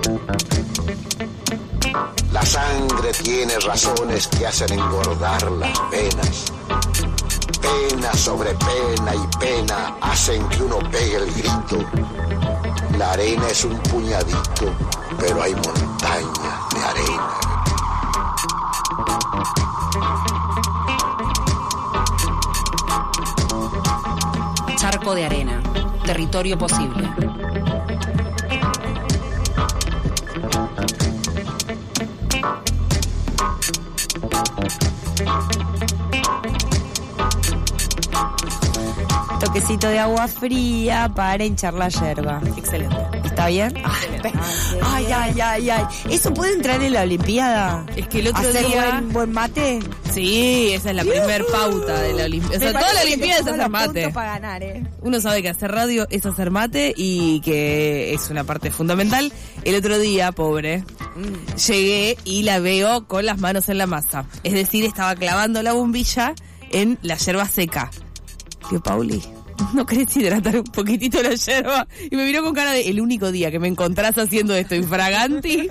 La sangre tiene razones que hacen engordar las penas. Pena sobre pena y pena hacen que uno pegue el grito. La arena es un puñadito, pero hay montañas de arena. Charco de arena, territorio posible. Toquecito de agua fría para hinchar la yerba. Excelente. ¿Está bien? Ay. ¿Eso puede entrar en la Olimpiada? Es que el otro ¿hacer día... buen mate? Sí, esa es la primer pauta de la Olimpiada. O sea, toda la Olimpiada es hacer mate. Para ganar, Uno sabe que hacer radio es hacer mate y que es una parte fundamental. El otro día, pobre, llegué y la veo con las manos en la masa. Es decir, estaba clavando la bombilla en la yerba seca. Tío Pauli, ¿no querés hidratar un poquitito la yerba? Y me miró con cara de, el único día que me encontrás haciendo esto infraganti,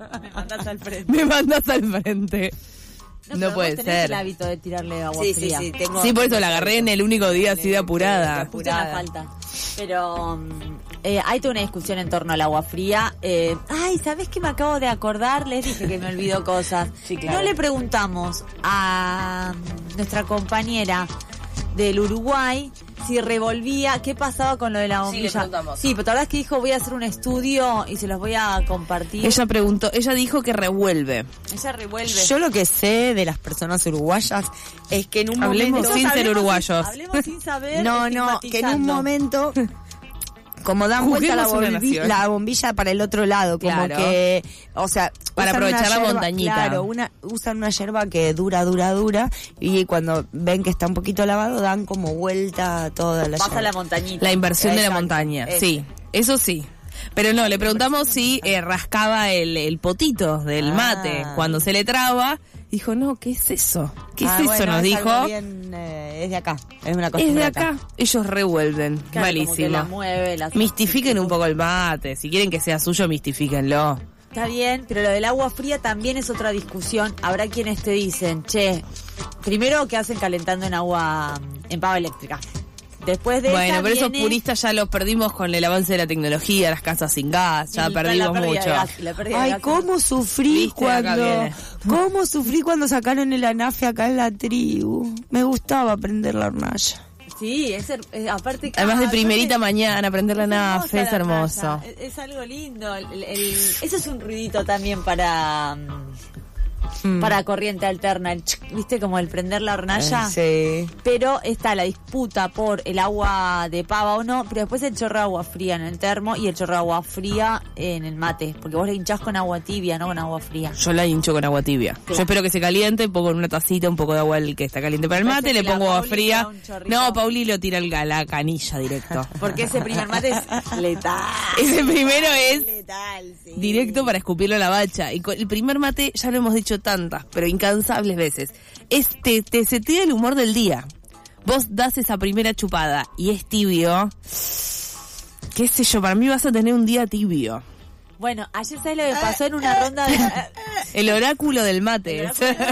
me mandás al frente. No puede ser. El hábito de tirarle agua fría. Sí, por eso la agarré en el único día así de apurada. Justo una falta. Pero hay toda una discusión en torno al agua fría. ¿Sabés qué me acabo de acordar? Les dije que me olvidó cosas. Sí, claro. No le preguntamos a nuestra compañera del Uruguay si revolvía, qué pasaba con lo de la bombilla. Sí, le preguntamos. Sí, pero la verdad es que dijo, voy a hacer un estudio y se los voy a compartir. Ella dijo que revuelve. Ella revuelve. Yo lo que sé de las personas uruguayas es que en un Hablemos momento... sin ser uruguayos. Hablemos sin saber. No, que en un momento... Como dan vuelta la bombilla para el otro lado, como claro. Que, o sea, para aprovechar la montañita. Claro, usan una yerba que dura, y cuando ven que está un poquito lavado, dan como vuelta toda la yerba. Pasa la montañita. La inversión Exacto. de la montaña, sí, eso sí. Pero no, le preguntamos si rascaba el potito del mate cuando se le traba. Dijo, no, ¿qué es eso? ¿Qué es eso? Bueno, Nos es dijo. algo bien, es de acá, es una costumbre Es de acá. Ellos revuelven. Claro, malísimo. como que la mueve, Mistifiquen un poco el mate. Si quieren que sea suyo, mistifíquenlo. Está bien, pero lo del agua fría también es otra discusión. Habrá quienes te dicen, primero que hacen calentando en pava eléctrica. Después de bueno, pero esos viene puristas ya los perdimos con el avance de la tecnología, las casas sin gas, ya perdimos mucho. Ay, cómo sufrí cuando sacaron el anafe acá en la tribu. Me gustaba prender la hornalla. Sí, aparte... Además de primerita mañana, prender la anafe, es hermoso. Es algo lindo. Eso es un ruidito también para corriente alterna, ¿viste? Como el prender la hornalla. Sí. Pero está la disputa por el agua de pava o no, pero después el chorro de agua fría en el termo y el chorro de agua fría en el mate, porque vos le hinchás con agua tibia, no con agua fría. Yo la hincho con agua tibia. Claro. Yo espero que se caliente, pongo en una tacita un poco de agua que está caliente para el mate, le pongo agua fría. No, Pauli lo tira la canilla directo. Porque ese primer mate es letal. Ese primero es letal, sí. directo para escupirlo a la bacha. Y el primer mate, ya lo hemos dicho tantas, pero incansables veces, te setea el humor del día. Vos das esa primera chupada y es tibio, qué sé yo, para mí vas a tener un día tibio. Bueno, ayer ¿sabes lo que pasó en una ronda de... El oráculo del mate.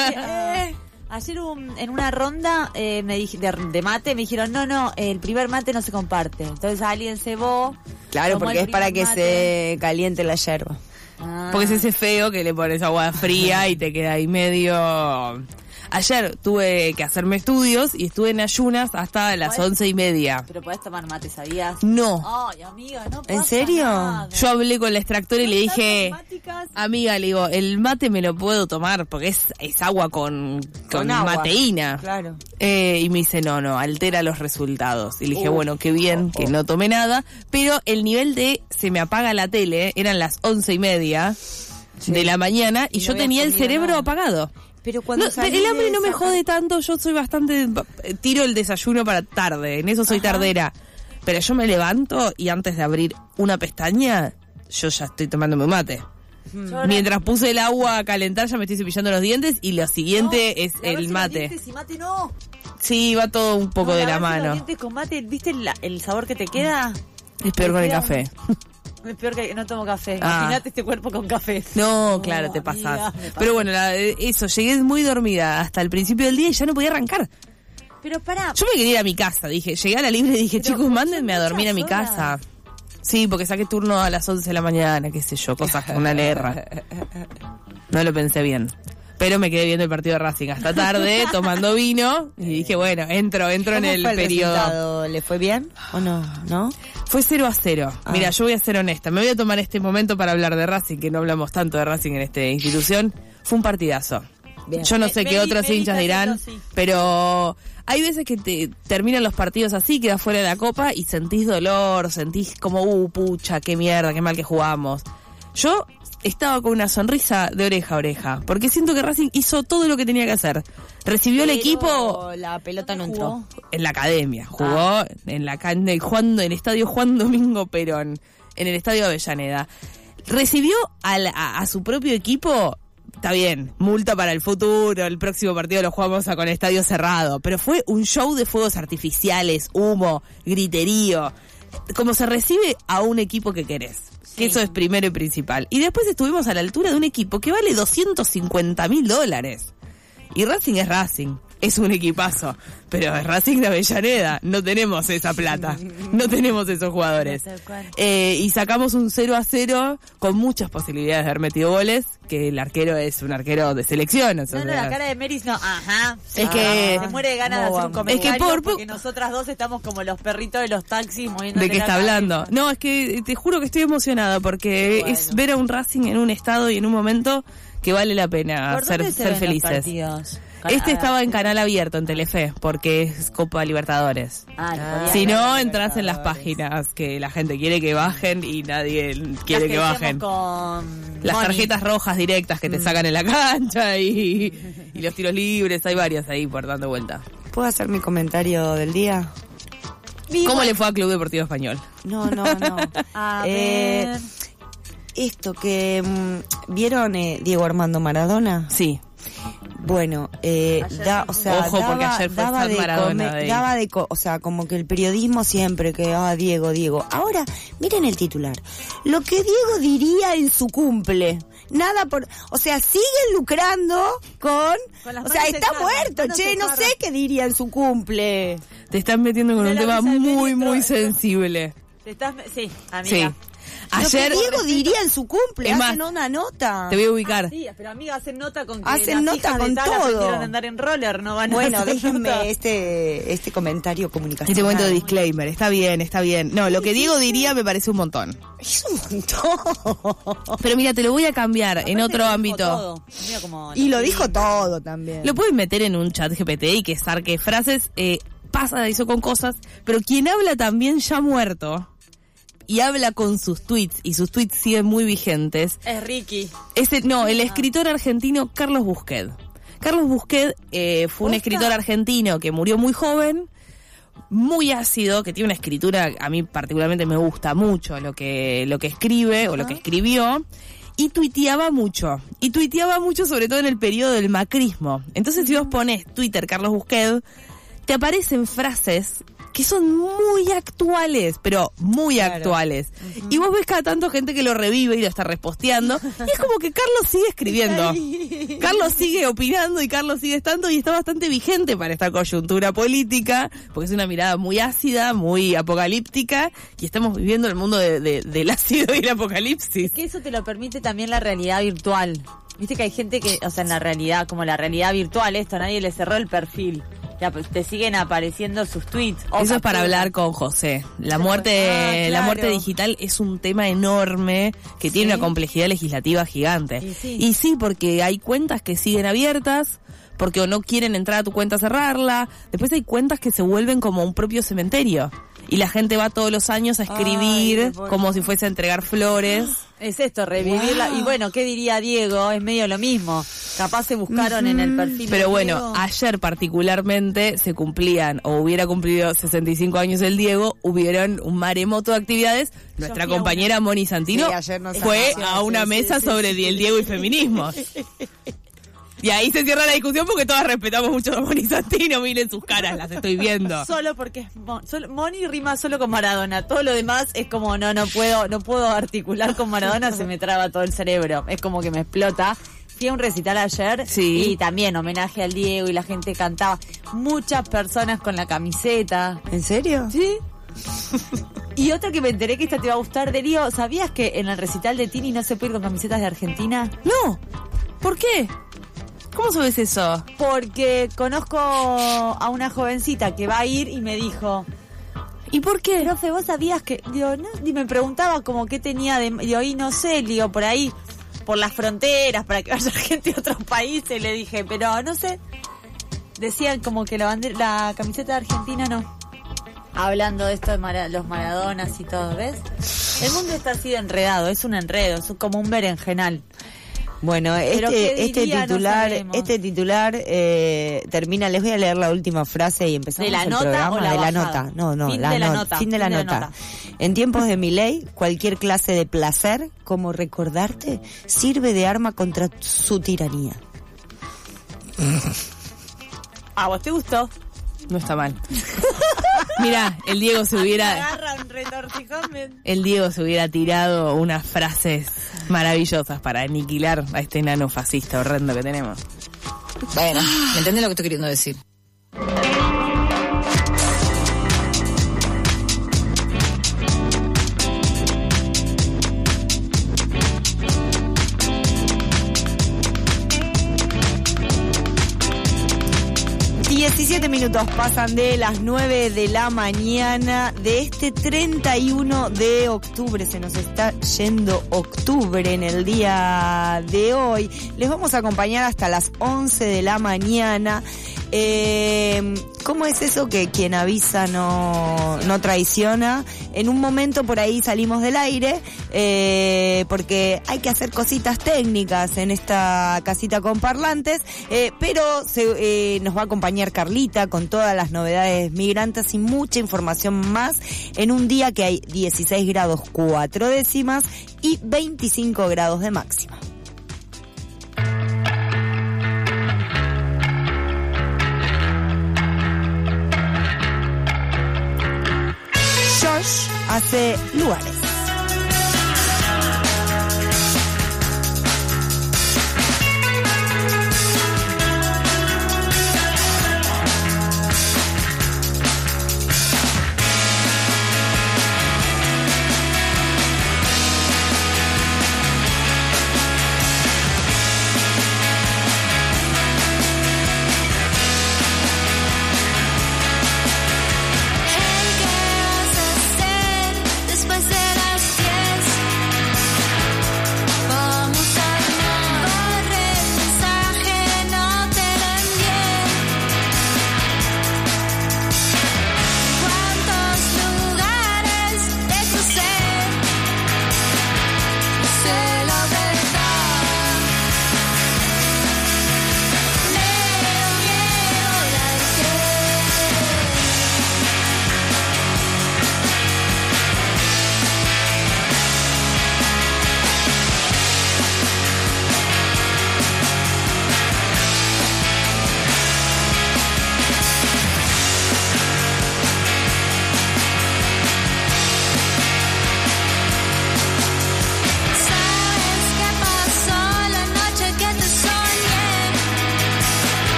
Ayer en una ronda de mate me dijeron, no, el primer mate no se comparte. Entonces alguien cebó. Claro, porque es para que se caliente la yerba. Porque es ese feo que le pones agua fría y te queda ahí medio... Ayer tuve que hacerme estudios y estuve en ayunas hasta las 11:30. Pero podés tomar mate, ¿sabías? No. Ay, amiga, no pasa ¿En serio? nada. Yo hablé con la extractora y le dije, amiga, le digo, el mate me lo puedo tomar porque es agua con agua. mateína. Claro. Y me dice, no, altera los resultados. Y le dije, bueno, qué bien que no tomé nada. Pero el nivel de se me apaga la tele, eran las 11:30 de la mañana y yo no tenía el comido cerebro nada. apagado. Pero cuando El hambre no me jode tanto, yo soy bastante... Tiro el desayuno para tarde, en eso soy tardera. Pero yo me levanto y antes de abrir una pestaña, yo ya estoy tomándome un mate. Mientras puse el agua a calentar, ya me estoy cepillando los dientes y lo siguiente es el mate. Los mate no. Sí, va todo un poco de la Lavarse los mano. dientes con mate, ¿viste el sabor que te queda? Es peor con el café. Es peor que no tomo café. Ah. Imagínate este cuerpo con café. No, claro, te pasás. amiga, me pasa. Pero bueno, eso, llegué muy dormida hasta el principio del día y ya no podía arrancar. Pero pará. Yo me quería ir a mi casa, llegué a la libre y dije, Pero chicos, mándenme a son dormir a mi muchas casa. horas. Sí, porque saqué turno a las 11 de la mañana, qué sé yo, cosas con una lerra. No lo pensé bien. Pero me quedé viendo el partido de Racing hasta tarde, tomando vino, y dije, bueno, entro en ¿Cómo el fue periodo. resultado? ¿Le fue bien o no? ¿No? Fue 0-0. Mira, yo voy a ser honesta. Me voy a tomar este momento para hablar de Racing, que no hablamos tanto de Racing en esta institución. Fue un partidazo. Bien. Yo no sé qué otros hinchas dirán, pero hay veces que te terminan los partidos así, quedas fuera de la copa y sentís dolor, sentís como, pucha, qué mierda, qué mal que jugamos. Yo estaba con una sonrisa de oreja a oreja, porque siento que Racing hizo todo lo que tenía que hacer. Recibió el equipo La pelota no entró. en la academia, jugó en la jugando en el estadio Juan Domingo Perón, en el estadio Avellaneda. Recibió a su propio equipo. Está bien, multa para el futuro, el próximo partido lo jugamos con estadio cerrado, pero fue un show de fuegos artificiales, humo, griterío, como se recibe a un equipo que querés. Que eso es primero y principal. Y después estuvimos a la altura de un equipo que vale $250.000. Y Racing es Racing. Es un equipazo. Pero es Racing de Avellaneda. No tenemos esa plata. No tenemos esos jugadores. Y sacamos un 0-0 con muchas posibilidades de haber metido goles. Que el arquero es un arquero de selección. O sea, No, la cara de Meris no. Ajá. Es que- se muere de ganas de ¿Cómo hacer un vamos? Es que comentario por- porque nosotras dos estamos como los perritos de los taxis moviendo. ¿de qué está hablando? No, es que te juro que estoy emocionada porque Bueno. es ver a un Racing en un estado y en un momento que vale la pena ¿Por ser dónde se ven los felices. partidos? Este estaba en canal abierto, en Telefe, porque es Copa Libertadores. Si no, entras en las páginas que la gente quiere que bajen y nadie quiere que bajen. Con Las Moni. tarjetas rojas directas que te sacan en la cancha y los tiros libres, hay varias ahí por dando vuelta. ¿Puedo hacer mi comentario del día? ¿Cómo le fue a Club Deportivo Español? No. A ver. Esto que ¿vieron Diego Armando Maradona? Sí. Bueno, Ojo, porque ayer fue San Maradona Day. o sea, como que el periodismo siempre que Diego. Ahora, miren el titular. Lo que Diego diría en su cumple. Nada o sea, siguen lucrando con las o sea, manos está en muerto, manos en no jarra. sé qué diría en su cumple. Te están metiendo con De un la tema risa de muy, Benito, muy esto- sensible. Sí, amiga. Sí. Lo Ayer, que Diego diría en su cumple, Es más, hacen una nota. te voy a ubicar. Sí, pero amiga, hacen nota con que Hacen las nota hijas con de tal todo. aprendieron a andar en roller, no van a Bueno, hacer nota. déjenme este comentario comunicacional. Este momento de disclaimer, está bien. No, lo que Diego diría me parece un montón. Es un montón. Pero mira, te lo voy a cambiar en Aparte otro dijo ámbito. todo. Mira como Y lo los dijo libros. todo también. Lo puedes meter en un chat GPT y que sarque frases, pasa eso con cosas, pero quien habla también ya muerto y habla con sus tweets, y sus tweets siguen muy vigentes, Es Ricky. el escritor argentino Carlos Busquet. Carlos Busquet fue un escritor argentino que murió muy joven, muy ácido, que tiene una escritura, a mí particularmente me gusta mucho lo que escribe o lo que escribió, y tuiteaba mucho sobre todo en el periodo del macrismo. Entonces si vos pones Twitter Carlos Busquet, te aparecen frases que son muy actuales, pero muy actuales. Y vos ves cada tanto gente que lo revive y lo está reposteando, y es como que Carlos sigue escribiendo. Carlos sigue opinando y Carlos sigue estando y está bastante vigente para esta coyuntura política, porque es una mirada muy ácida, muy apocalíptica, y estamos viviendo el mundo del ácido y el apocalipsis. Que eso te lo permite también la realidad virtual. Viste que hay gente que, o sea, en la realidad, como la realidad virtual, esto, nadie le cerró el perfil. Ya, pues, te siguen apareciendo sus tweets. Eso es para hablar con José. La muerte claro. digital es un tema enorme que tiene una complejidad legislativa gigante. Y sí, porque hay cuentas que siguen abiertas, porque o no quieren entrar a tu cuenta a cerrarla. Después hay cuentas que se vuelven como un propio cementerio. Y la gente va todos los años a escribir como si fuese a entregar flores. Es esto, revivirla. Y bueno, ¿qué diría Diego? Es medio lo mismo. Capaz se buscaron en el perfil. Pero de bueno, Diego. ayer particularmente se cumplían, o hubiera cumplido 65 años el Diego, hubieron un maremoto de actividades. Nuestra fui a compañera Moni Santino Sí, ayer nos fue anunció, a una sí, mesa sí, sobre sí. el Diego y feminismo. Y ahí se cierra la discusión porque todas respetamos mucho a Moni Santino. Miren sus caras, las estoy viendo. Solo porque es Moni rima solo con Maradona. Todo lo demás es como no puedo articular con Maradona, se me traba todo el cerebro. Es como que me explota. Fui a un recital ayer y también homenaje al Diego y la gente cantaba. Muchas personas con la camiseta. ¿En serio? Sí. Y otra que me enteré que esta te va a gustar, Darío, ¿sabías que en el recital de Tini no se puede ir con camisetas de Argentina? No. ¿Por qué? ¿Cómo sabes eso? Porque conozco a una jovencita que va a ir y me dijo... ¿Y por qué? Profe, ¿vos sabías que...? Digo, no, y me preguntaba como qué tenía de... Digo, y no sé, digo, por ahí, por las fronteras, para que vaya gente a otros países, le dije, pero no sé. Decían como que la camiseta de Argentina no. Hablando de esto de los Maradonas y todo, ¿ves? El mundo está así de enredado, es un enredo, es como un berenjenal. Bueno, este titular termina, les voy a leer la última frase y empezamos ¿De la el nota programa. o la de la bajada? nota. No, Fin de la nota. Fin de la nota. En tiempos de Milei, cualquier clase de placer, como recordarte, sirve de arma contra su tiranía. ¿A vos te gustó? No está mal. Mira, el Diego se hubiera tirado unas frases maravillosas para aniquilar a este enano fascista horrendo que tenemos. Bueno, ¿me entendés lo que estoy queriendo decir? 17 minutos pasan de las 9 de la mañana de este 31 de octubre. Se nos está yendo octubre en el día de hoy. Les vamos a acompañar hasta las 11 de la mañana. ¿Cómo es eso que quien avisa no traiciona? En un momento por ahí salimos del aire porque hay que hacer cositas técnicas en esta casita con parlantes, pero nos va a acompañar Carlita con todas las novedades migrantes y mucha información más en un día que hay 16 grados 4 décimas y 25 grados de máxima. Josh hace lugares. Después de la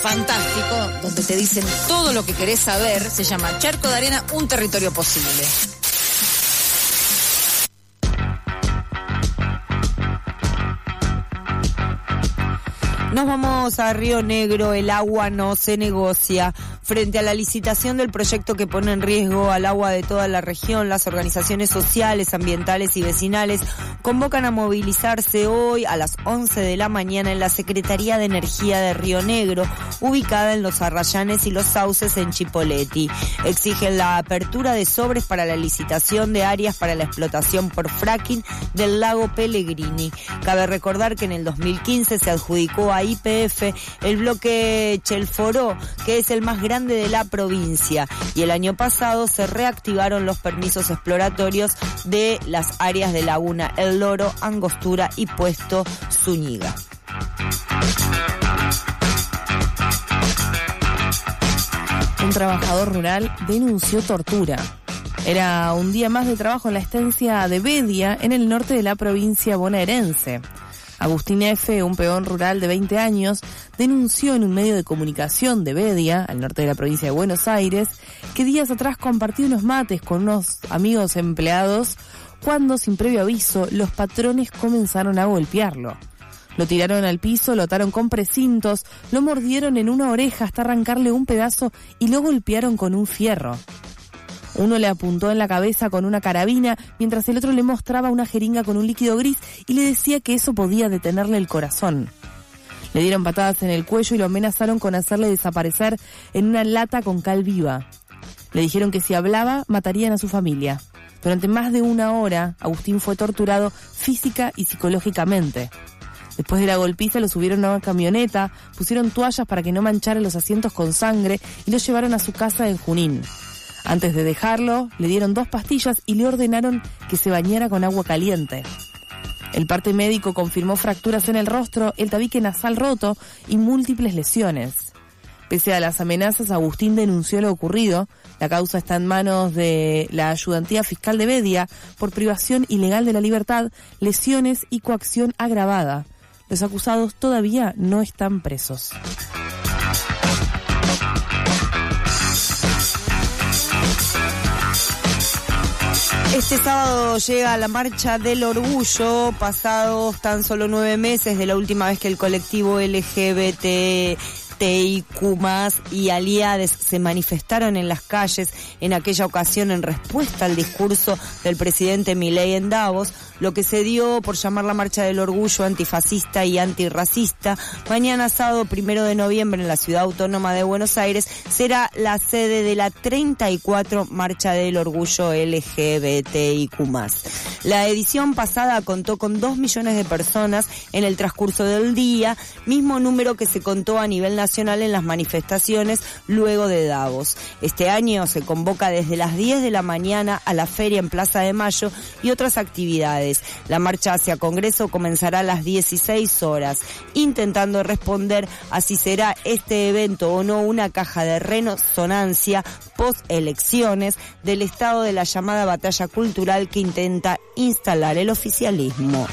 fantástico, donde te dicen todo lo que querés saber. Se llama Charco de Arena, un territorio posible. Nos vamos a Río Negro, el agua no se negocia. Frente a la licitación del proyecto que pone en riesgo al agua de toda la región, las organizaciones sociales, ambientales y vecinales convocan a movilizarse hoy a las 11 de la mañana en la Secretaría de Energía de Río Negro, ubicada en Los Arrayanes y Los Sauces en Chipoleti. Exigen la apertura de sobres para la licitación de áreas para la explotación por fracking del lago Pellegrini. Cabe recordar que en el 2015 se adjudicó a YPF el bloque Chelforó, que es el más grande de la provincia, y el año pasado se reactivaron los permisos exploratorios de las áreas de Laguna El Loro, Angostura y Puesto Zúñiga. Un trabajador rural denunció tortura. Era un día más de trabajo en la estancia de Bedia, en el norte de la provincia bonaerense. Agustín F., un peón rural de 20 años, denunció en un medio de comunicación de Bedia, al norte de la provincia de Buenos Aires, que días atrás compartió unos mates con unos amigos empleados cuando, sin previo aviso, los patrones comenzaron a golpearlo. Lo tiraron al piso, lo ataron con precintos, lo mordieron en una oreja hasta arrancarle un pedazo y lo golpearon con un fierro. Uno le apuntó en la cabeza con una carabina, mientras el otro le mostraba una jeringa con un líquido gris y le decía que eso podía detenerle el corazón. Le dieron patadas en el cuello y lo amenazaron con hacerle desaparecer en una lata con cal viva. Le dijeron que si hablaba, matarían a su familia. Durante más de una hora, Agustín fue torturado física y psicológicamente. Después de la golpiza lo subieron a una camioneta, pusieron toallas para que no manchara los asientos con sangre y lo llevaron a su casa en Junín. Antes de dejarlo, le dieron 2 pastillas y le ordenaron que se bañara con agua caliente. El parte médico confirmó fracturas en el rostro, el tabique nasal roto y múltiples lesiones. Pese a las amenazas, Agustín denunció lo ocurrido. La causa está en manos de la Ayudantía Fiscal de Bedia por privación ilegal de la libertad, lesiones y coacción agravada. Los acusados todavía no están presos. Este sábado llega la Marcha del Orgullo, pasados tan solo 9 meses de la última vez que el colectivo LGBTIQ+ y aliades se manifestaron en las calles, en aquella ocasión en respuesta al discurso del presidente Milei en Davos, lo que se dio por llamar la Marcha del Orgullo antifascista y antirracista. Mañana sábado 1 de noviembre en la Ciudad Autónoma de Buenos Aires será la sede de la 34 Marcha del Orgullo LGBTIQ+. La edición pasada contó con 2 millones de personas en el transcurso del día, mismo número que se contó a nivel nacional en las manifestaciones luego de Davos. Este año se convoca desde las 10 de la mañana a la feria en Plaza de Mayo y otras actividades. La marcha hacia Congreso comenzará a las 16 horas, intentando responder a si será este evento o no una caja de resonancia post-elecciones del estado de la llamada batalla cultural que intenta instalar el oficialismo.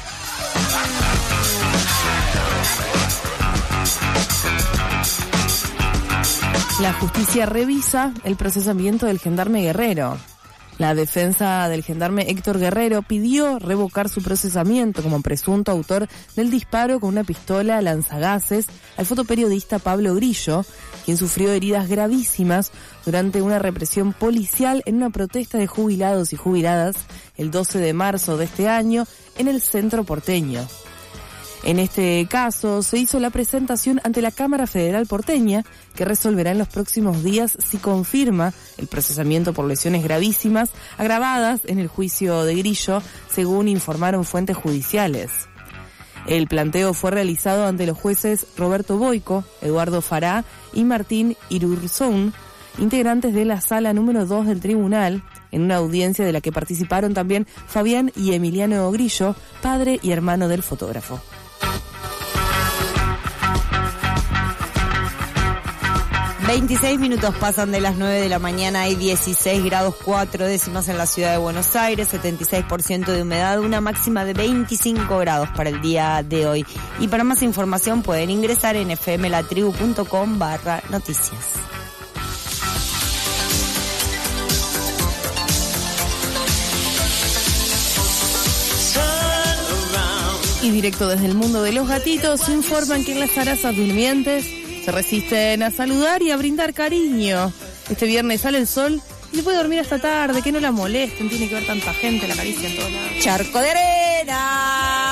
La justicia revisa el procesamiento del gendarme Guerrero. La defensa del gendarme Héctor Guerrero pidió revocar su procesamiento como presunto autor del disparo con una pistola lanzagases al fotoperiodista Pablo Grillo, quien sufrió heridas gravísimas durante una represión policial en una protesta de jubilados y jubiladas el 12 de marzo de este año en el centro porteño. En este caso, se hizo la presentación ante la Cámara Federal porteña, que resolverá en los próximos días si confirma el procesamiento por lesiones gravísimas agravadas en el juicio de Grillo, según informaron fuentes judiciales. El planteo fue realizado ante los jueces Roberto Boico, Eduardo Fará y Martín Irurzún, integrantes de la sala número 2 del tribunal, en una audiencia de la que participaron también Fabián y Emiliano Grillo, padre y hermano del fotógrafo. 26 minutos pasan de las 9 de la mañana, hay 16 grados 4 décimas en la ciudad de Buenos Aires, 76% de humedad, una máxima de 25 grados para el día de hoy. Y para más información pueden ingresar en fmlatribu.com/noticias. Y directo desde el mundo de los gatitos, informan que en las tarazas durmientes se resisten a saludar y a brindar cariño. Este viernes sale el sol y se puede dormir hasta tarde, que no la molesten, tiene que ver tanta gente, la caricia en todos lados. Charco de arena.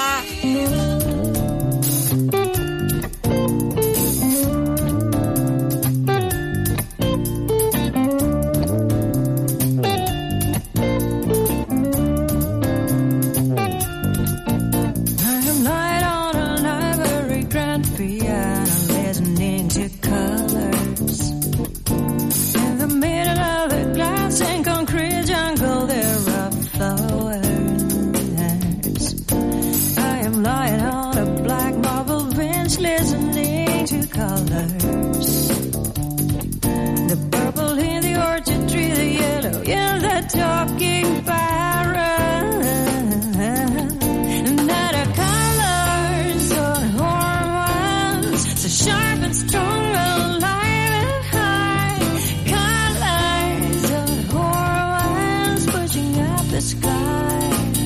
Talking parrot, and that are colors or hormones, so sharp and strong, alive and high. Colors of hormones pushing up the sky.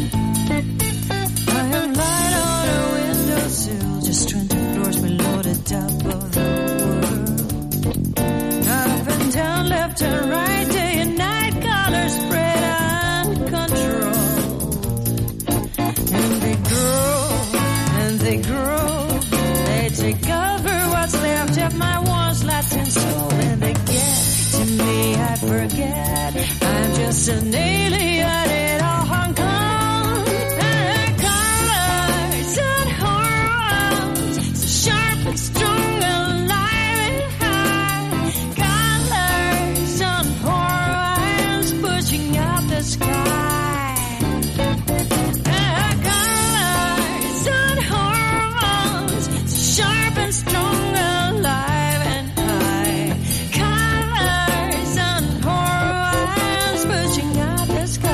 I am lying on a windowsill, just 20 floors below the top of the world. Up and down, left and right, day and night. Spread uncontrolled, and they grow, they take over what's left of my once Latin soul, and they get to me, I forget, I'm just an alien in a Hong Kong. Colors and hormones, so sharp and strong, alive and high. Colors and hormones pushing out the sky. Colors and hormones, sharp and strong, alive and high. Colors and hormones pushing out the sky.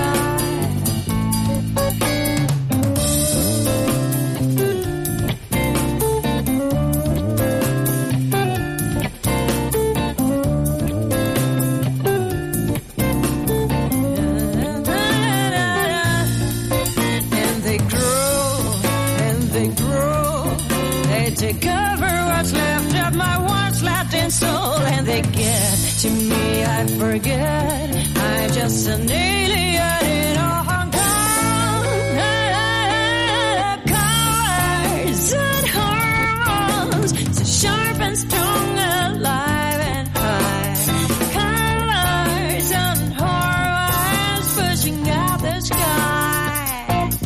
Take over what's left of my once Latin soul, and they get to me, I forget, I'm just an alien in a Hong Kong. Colors and hormones, so sharp and strong, alive and high. Colors and hormones pushing out the sky.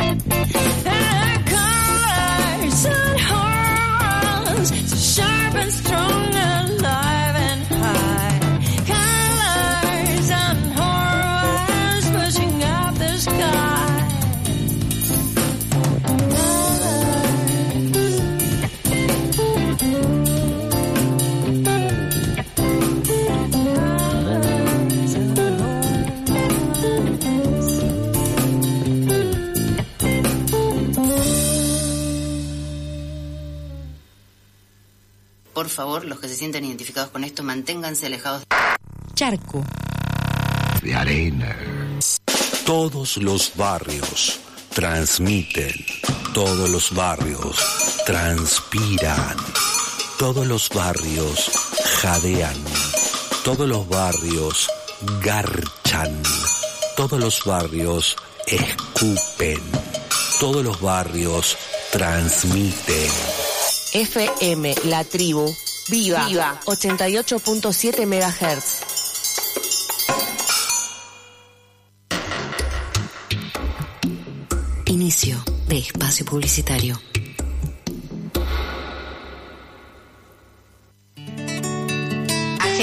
Colors and hormones, so sharp and strong, alive and high. Colors and hormones pushing out the sky. Por favor, los que se sientan identificados con esto, manténganse alejados. Charco de arena. Todos los barrios transmiten, todos los barrios transpiran, todos los barrios jadean, todos los barrios garchan, todos los barrios escupen, todos los barrios transmiten. FM La Tribu, Viva. 88.7 MHz. Inicio de espacio publicitario.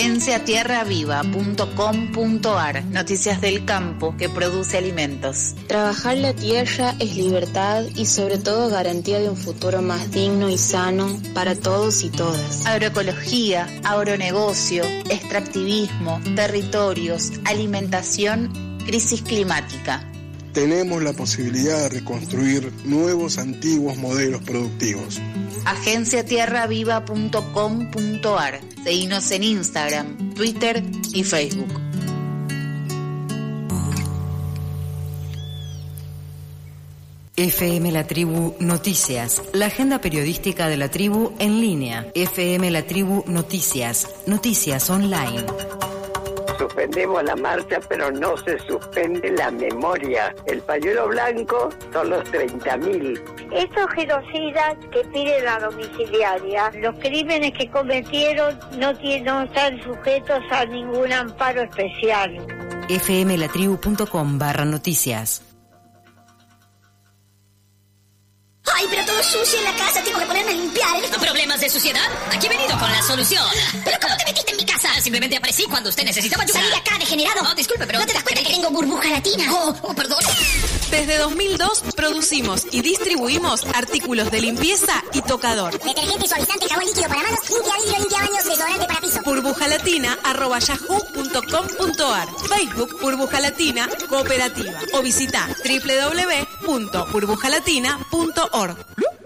agenciatierraviva.com.ar. Noticias del campo que produce alimentos. Trabajar la tierra es libertad y sobre todo garantía de un futuro más digno y sano para todos y todas. Agroecología, agronegocio, extractivismo, territorios, alimentación, crisis climática. Tenemos la posibilidad de reconstruir nuevos, antiguos modelos productivos. agenciatierraviva.com.ar. Seguinos en Instagram, Twitter y Facebook. FM La Tribu Noticias, la agenda periodística de la tribu en línea. FM La Tribu Noticias, noticias online. Suspendemos la marcha, pero no se suspende la memoria. El pañuelo blanco son los 30.000. Estos genocidas que piden la domiciliaria, los crímenes que cometieron no están sujetos a ningún amparo especial. fmlatribu.com/noticias. Ay, pero todo sucio en la casa, tengo que ponerme a limpiar. ¿Problemas de suciedad? Aquí he venido con la solución. ¿Pero cómo te metiste en mi casa? Simplemente aparecí cuando usted necesitaba ayuda. Salí de acá, degenerado. Oh, disculpe, pero... ¿No te das cuenta que tengo burbuja latina? Oh, perdón. Desde 2002 producimos y distribuimos artículos de limpieza y tocador. Detergente, suavizante, jabón líquido para manos, limpia vidrio, limpia baños, desodorante para piso. burbujalatina@yahoo.com.ar. Facebook Burbuja Latina Cooperativa. O visita www.burbujalatina.org.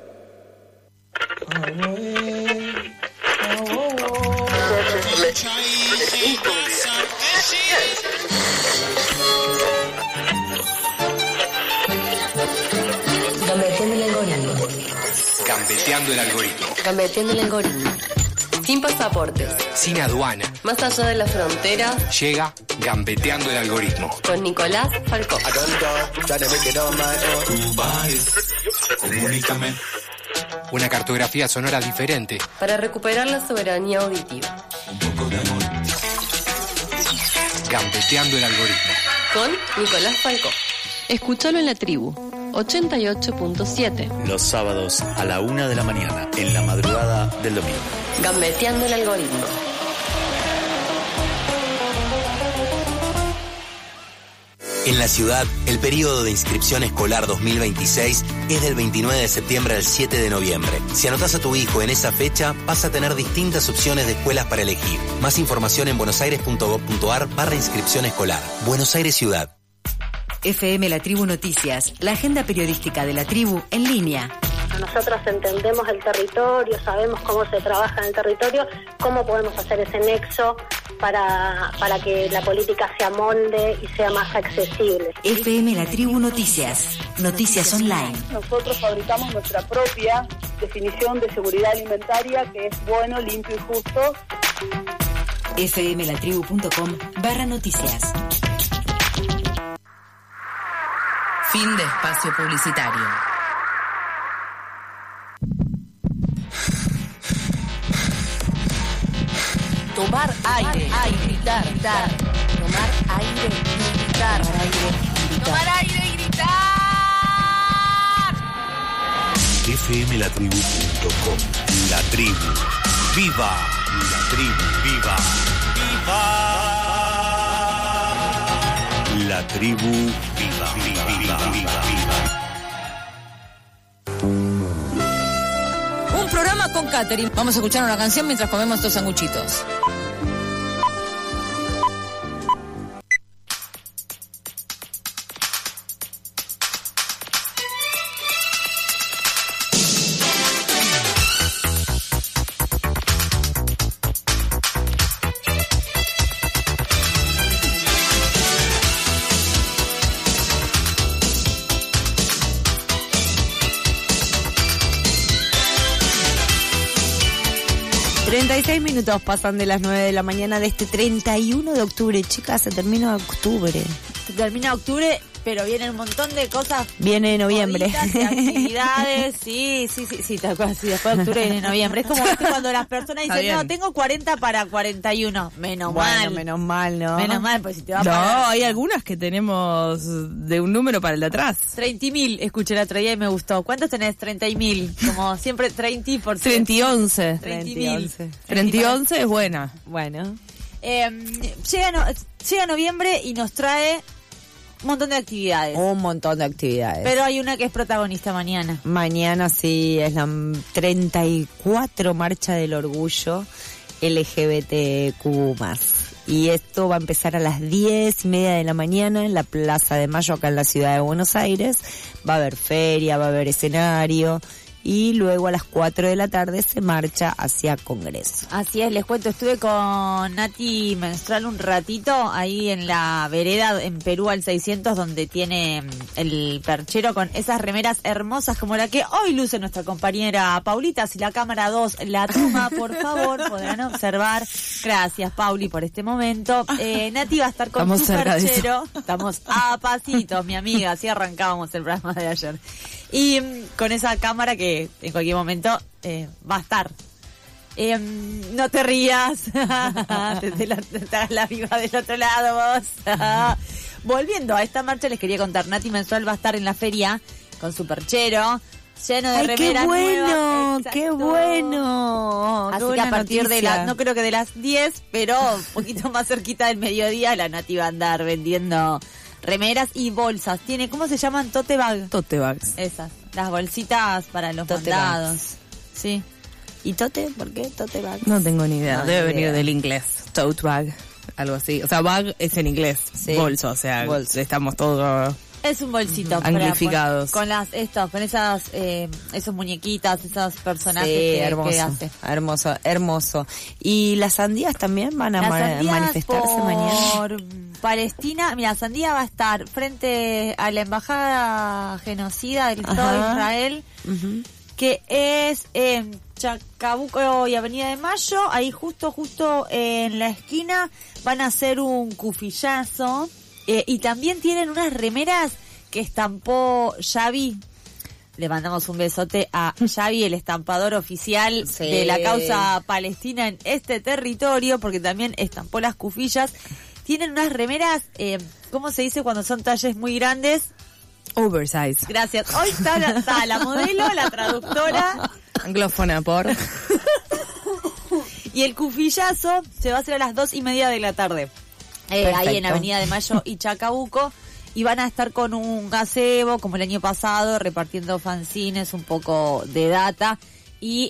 Gambeteando el algoritmo. Gambeteando el algoritmo. Gambeteando el algoritmo. Sin pasaportes. Sin aduana. Más allá de la frontera. Llega Gambeteando el algoritmo. Con Nicolás Falcó. Comunícame. Una cartografía sonora diferente. Para recuperar la soberanía auditiva. Un poco de amor. Gambeteando el algoritmo. Con Nicolás Falcó. Escúchalo en la tribu. 88.7. Los sábados a la 1 de la mañana, en la madrugada del domingo. Gambeteando el algoritmo. En la ciudad, el periodo de inscripción escolar 2026 es del 29 de septiembre al 7 de noviembre. Si anotás a tu hijo en esa fecha, vas a tener distintas opciones de escuelas para elegir. Más información en buenosaires.gov.ar/inscripción escolar. Buenos Aires Ciudad. FM La Tribu Noticias, la agenda periodística de la tribu en línea. Nosotros entendemos el territorio, sabemos cómo se trabaja en el territorio, cómo podemos hacer ese nexo para que la política se amolde y sea más accesible. FM La Tribu Noticias, noticias online. Nosotros fabricamos nuestra propia definición de seguridad alimentaria, que es bueno, limpio y justo. fmlatribu.com/noticias. Fin de espacio publicitario. Tomar aire, gritar. Tomar aire y gritar. Tomar aire y gritar. fmlatribu.com. La tribu. ¡Viva! La tribu. ¡Viva! ¡Viva! La tribu. ¡Viva! ¡Viva! ¡Viva! ¡Viva! Un programa con catering. Vamos a escuchar una canción mientras comemos estos sanguchitos. Minutos pasan de las 9 de la mañana de este 31 de octubre. Chicas, se termina octubre. Se termina octubre, pero vienen un montón de cosas. Viene noviembre. Y actividades, sí, tal cual, sí, después de octubre viene noviembre. Es como cuando las personas dicen, no, tengo 40 para 41. Menos mal, ¿no? Menos mal, pues si te va a pagar. No, hay algunas que tenemos de un número para el de atrás. 30.000, escuché el otro día y me gustó. ¿Cuántos tenés? 30.000. Como siempre, 30%. 30 y 11. 30.000. 30 y 11 es buena. Bueno. Llega noviembre y nos trae un montón de actividades. Un montón de actividades. Pero hay una que es protagonista mañana. Mañana sí, es la 34 Marcha del Orgullo LGBTQ+. Y esto va a empezar a las 10:30 de la mañana en la Plaza de Mayo, acá en la ciudad de Buenos Aires. Va a haber feria, va a haber escenario. Y luego a las 4 de la tarde se marcha hacia Congreso. Así es, les cuento, estuve con Nati Menstrual un ratito ahí en la vereda en Perú al 600, donde tiene el perchero con esas remeras hermosas como la que hoy luce nuestra compañera Paulita. Si la cámara 2 la toma, por favor, podrán observar. Gracias, Pauli, por este momento. Nati va a estar con su perchero. Estamos a pasitos, mi amiga, así arrancábamos el programa de ayer. Y con esa cámara que en cualquier momento va a estar. No te rías. te hagas la viva del otro lado vos. Volviendo a esta marcha, les quería contar. Nati Menstrual va a estar en la feria con su perchero lleno de remeras nuevas. ¡Qué bueno! Así que a partir de no creo que de las 10, pero un poquito más cerquita del mediodía, la Nati va a andar vendiendo remeras y bolsas. Tiene, ¿cómo se llaman? Tote bag. Tote bags. Esas, las bolsitas para los Tote mandados. bags. Sí. ¿Y tote? ¿Por qué tote bag? No tengo ni idea. No, Debe ni venir idea. del inglés. Tote bag. Algo así. O sea, bag es en inglés. Sí. Bolso, o sea, Bolso. estamos todos Es un bolsito. anglificados. Con esas esos muñequitas, esos personajes Sí, que hace. hermoso. ¿Y las sandías también van a manifestarse mañana? Por Palestina, mira, Sandía va a estar frente a la embajada genocida del Estado de Israel, que es en Chacabuco y Avenida de Mayo. Ahí justo en la esquina van a hacer un cufillazo. Y también tienen unas remeras que estampó Xavi. Le mandamos un besote a Xavi, el estampador oficial de la causa palestina en este territorio, porque también estampó las cufillas. Tienen unas remeras, ¿cómo se dice cuando son talles muy grandes? Oversize. Gracias. Hoy está la modelo, la traductora. Anglófona, por. Y el cufillazo se va a hacer a las 2:30 de la tarde. Ahí en Avenida de Mayo y Chacabuco. Y van a estar con un gazebo, como el año pasado, repartiendo fanzines, un poco de data. Y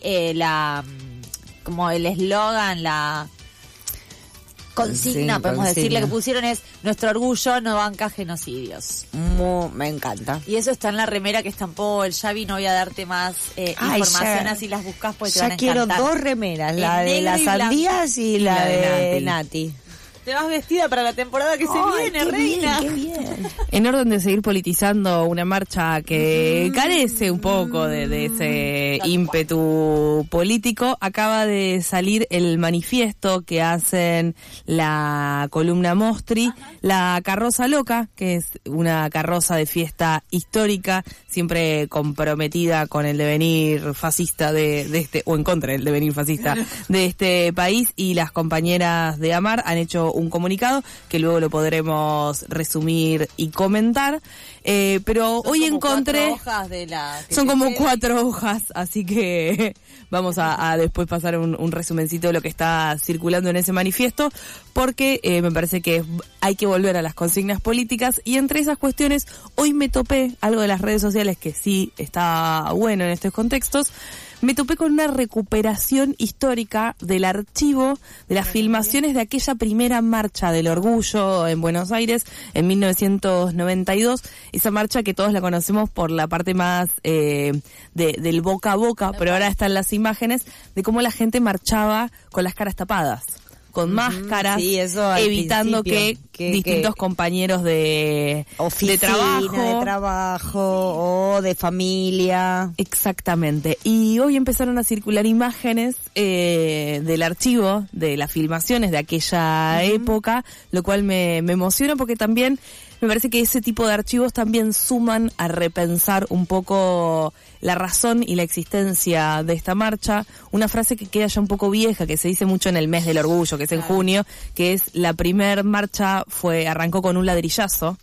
como el eslogan, la consigna, podemos decirle, que pusieron es: nuestro orgullo no banca genocidios. Me encanta. Y eso está en la remera que estampó el Xavi. No voy a darte más información, así las buscas, pues te van a encantar. Ya quiero 2 remeras, la de las sandías y la de Nati. Te vas vestida para la temporada que se viene, reina. Qué bien. En orden de seguir politizando una marcha que carece un poco de ese ímpetu político, acaba de salir el manifiesto que hacen la columna Mostri, la carroza loca, que es una carroza de fiesta histórica, siempre comprometida con el devenir fascista de este, o en contra del devenir fascista de este país, y las compañeras de Amar han hecho un comunicado que luego lo podremos resumir y comentar, pero hoy encontré 4 hojas de la son como 4 hojas, así que vamos a después pasar un resumencito de lo que está circulando en ese manifiesto, porque me parece que hay que volver a las consignas políticas, y entre esas cuestiones hoy me topé algo de las redes sociales que sí está bueno en estos contextos. Me topé con una recuperación histórica del archivo de las filmaciones de aquella primera marcha del orgullo en Buenos Aires en 1992. Esa marcha que todos la conocemos por la parte más del boca a boca, pero ahora están las imágenes de cómo la gente marchaba con las caras tapadas, con máscaras, sí, eso evitando que distintos compañeros de trabajo o de familia. Exactamente. Y hoy empezaron a circular imágenes del archivo de las filmaciones de aquella época, lo cual me emociona, porque también me parece que ese tipo de archivos también suman a repensar un poco la razón y la existencia de esta marcha. Una frase que queda ya un poco vieja, que se dice mucho en el mes del orgullo, que es en junio, que es: la primer marcha arrancó con un ladrillazo.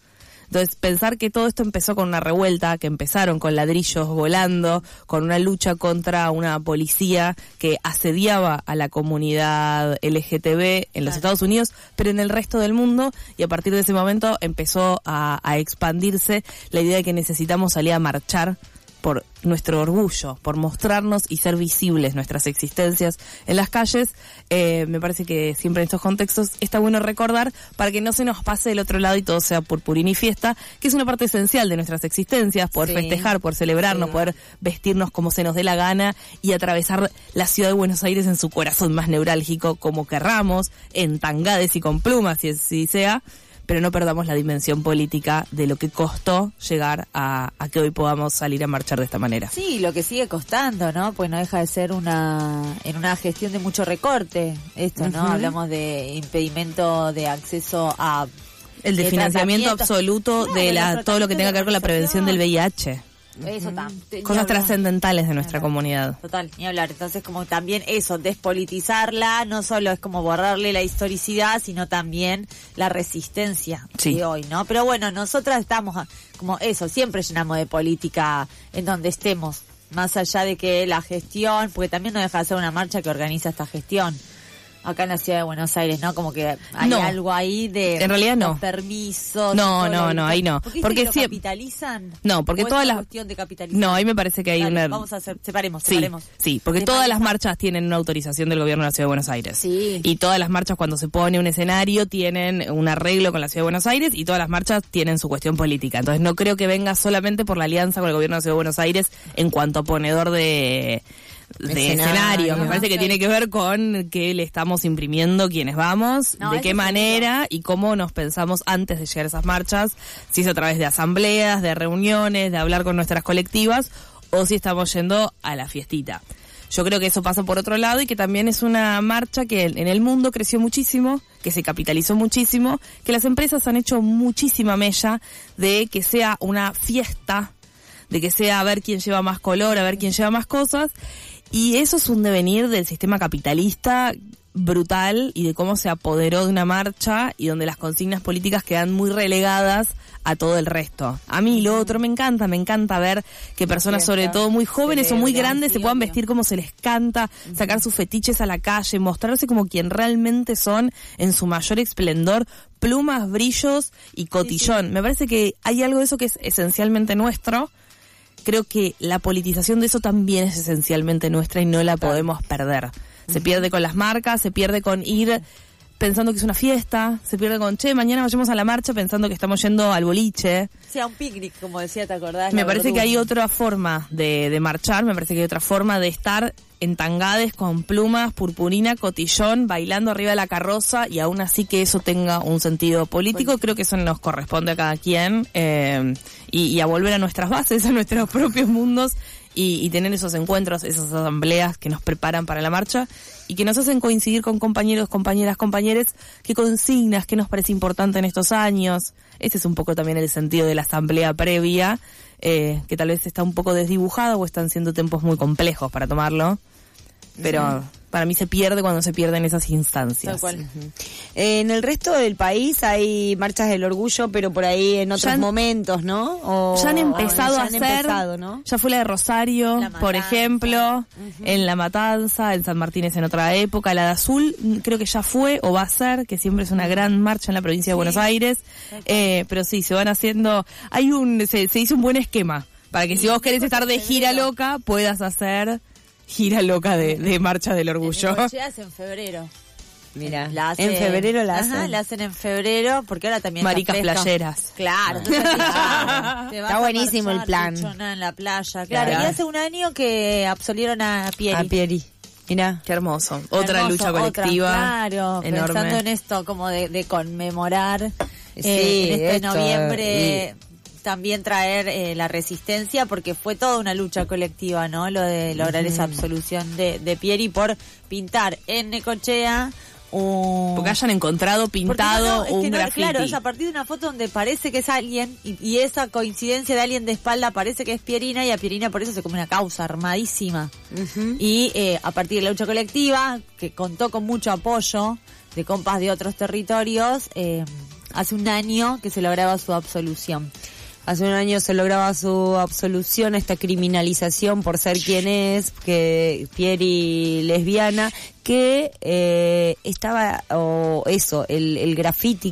Entonces, pensar que todo esto empezó con una revuelta, que empezaron con ladrillos volando, con una lucha contra una policía que asediaba a la comunidad LGTB en los Estados Unidos, pero en el resto del mundo, y a partir de ese momento empezó a expandirse la idea de que necesitamos salir a marchar por nuestro orgullo, por mostrarnos y ser visibles nuestras existencias en las calles. Me parece que siempre en estos contextos está bueno recordar para que no se nos pase del otro lado y todo sea purpurina y fiesta, que es una parte esencial de nuestras existencias, poder festejar, poder celebrarnos, poder vestirnos como se nos dé la gana y atravesar la ciudad de Buenos Aires en su corazón más neurálgico como querramos, en tangades y con plumas, si así sea, pero no perdamos la dimensión política de lo que costó llegar a que hoy podamos salir a marchar de esta manera. Sí, lo que sigue costando, ¿no? Pues no deja de ser en una gestión de mucho recorte, esto, ¿no? Hablamos de impedimento de acceso a... El desfinanciamiento absoluto de todo lo que tenga que ver con la prevención del VIH. Eso cosas trascendentales de nuestra comunidad. Total, ni hablar. Entonces, como también eso, despolitizarla, no solo es como borrarle la historicidad, sino también la resistencia de hoy, ¿no? Pero bueno, nosotras estamos como eso, siempre llenamos de política en donde estemos, más allá de que la gestión, porque también no deja de ser una marcha que organiza esta gestión. Acá en la ciudad de Buenos Aires, ¿no? Como que hay algo ahí de... En realidad no. Permisos. No, ahí no. Porque si capitalizan. No, porque todas las... cuestión de capitalizar. No, ahí me parece que hay una... Vamos a hacer, separemos. Sí, porque todas las marchas tienen una autorización del gobierno de la ciudad de Buenos Aires. Sí. Y todas las marchas cuando se pone un escenario tienen un arreglo con la ciudad de Buenos Aires y todas las marchas tienen su cuestión política. Entonces no creo que venga solamente por la alianza con el gobierno de la ciudad de Buenos Aires en cuanto a ponedor de escenarios. Me parece que tiene que ver con qué le estamos imprimiendo quienes vamos, de qué manera y cómo nos pensamos antes de llegar a esas marchas, si es a través de asambleas, de reuniones, de hablar con nuestras colectivas o si estamos yendo a la fiestita. Yo creo que eso pasa por otro lado y que también es una marcha que en el mundo creció muchísimo, que se capitalizó muchísimo, que las empresas han hecho muchísima mella de que sea una fiesta, de que sea a ver quién lleva más color, a ver quién lleva más cosas. Y eso es un devenir del sistema capitalista brutal y de cómo se apoderó de una marcha y donde las consignas políticas quedan muy relegadas a todo el resto. A mí lo otro me encanta ver que personas sobre todo muy jóvenes o muy grandes se puedan vestir como se les canta, sacar sus fetiches a la calle, mostrarse como quien realmente son en su mayor esplendor, plumas, brillos y cotillón. Me parece que hay algo de eso que es esencialmente nuestro. Creo que la politización de eso también es esencialmente nuestra y no la podemos perder. Se pierde con las marcas, se pierde con ir pensando que es una fiesta, se pierde con, mañana vayamos a la marcha pensando que estamos yendo al boliche. Sí, a un picnic, como decía, ¿te acordás? Me parece que hay otra forma de marchar, me parece que hay otra forma de estar en tangades con plumas, purpurina, cotillón, bailando arriba de la carroza y aún así que eso tenga un sentido político. Creo que eso nos corresponde a cada quien y a volver a nuestras bases, a nuestros propios mundos y tener esos encuentros, esas asambleas que nos preparan para la marcha y que nos hacen coincidir con compañeros, compañeras, compañeres, qué consignas, qué nos parece importante en estos años. Ese es un poco también el sentido de la asamblea previa, que tal vez está un poco desdibujado o están siendo tiempos muy complejos para tomarlo, pero para mí se pierde cuando se pierden esas instancias. Tal cual. En el resto del país hay marchas del orgullo, pero por ahí en otros momentos, ¿no? Ya han empezado a hacer, ¿no? Ya fue la de Rosario, por ejemplo, en La Matanza, en San Martín en otra época, la de Azul creo que ya fue o va a ser, que siempre es una gran marcha en la provincia de Buenos Aires, pero sí, se van haciendo, se hizo un buen esquema, para que si vos querés estar de gira loca, puedas hacer gira loca de marcha del orgullo. En febrero. Mira, en febrero la hacen. La hacen en febrero, porque ahora también maricas playeras. Claro. Está buenísimo el plan. En la playa, claro. Y hace un año que absolvieron a Pieri. Mira, qué hermoso. Otra lucha colectiva. Claro, enorme. Pensando en esto como de conmemorar en noviembre. También traer la resistencia, porque fue toda una lucha colectiva, ¿no? Lo de lograr esa absolución de Pieri por pintar en Necochea porque hayan encontrado pintado un graffiti. Claro, es a partir de una foto donde parece que es alguien y esa coincidencia de alguien de espalda parece que es Pierina y a Pierina por eso se come una causa armadísima. Y a partir de la lucha colectiva, que contó con mucho apoyo de compas de otros territorios, hace un año que se lograba su absolución. Hace un año se lograba su absolución, esta criminalización por ser quien es, que Pieri lesbiana, que estaba, el graffiti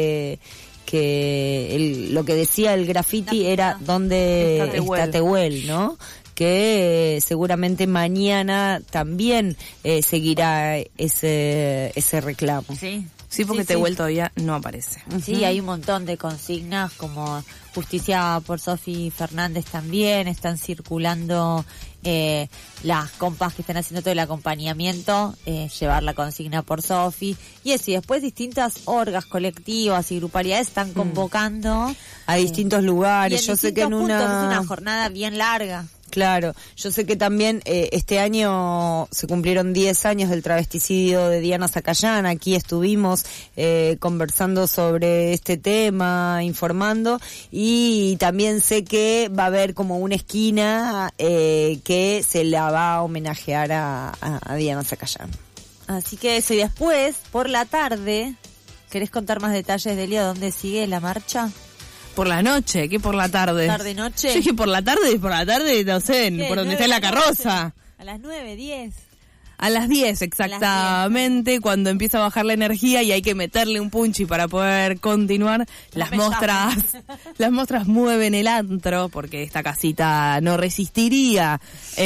lo que decía el graffiti era ¿dónde está Tehuel?, ¿no? Que seguramente mañana también seguirá ese reclamo. Sí, porque Tehuel todavía no aparece. Sí, hay un montón de consignas como Justicia por Sofi Fernández también, están circulando las compas que están haciendo todo el acompañamiento, llevar la consigna por Sofi, y eso, y después distintas orgas colectivas y grupalidades están convocando a distintos lugares. Yo sé que en una jornada bien larga. Claro, yo sé que también este año se cumplieron 10 años del travesticidio de Diana Zacayán. Aquí estuvimos conversando sobre este tema, informando, y también sé que va a haber como una esquina que se la va a homenajear a Diana Zacayán. Así que eso, y después, por la tarde, ¿querés contar más detalles, Delia, dónde sigue la marcha? Por la noche, ¿qué por la tarde? ¿Tarde-noche? Yo dije por la tarde, no sé, por donde está la carroza. A las 9, 10. A las 10, exactamente, cuando empieza a bajar la energía y hay que meterle un punchi para poder continuar. Las mostras mueven el antro, porque esta casita no resistiría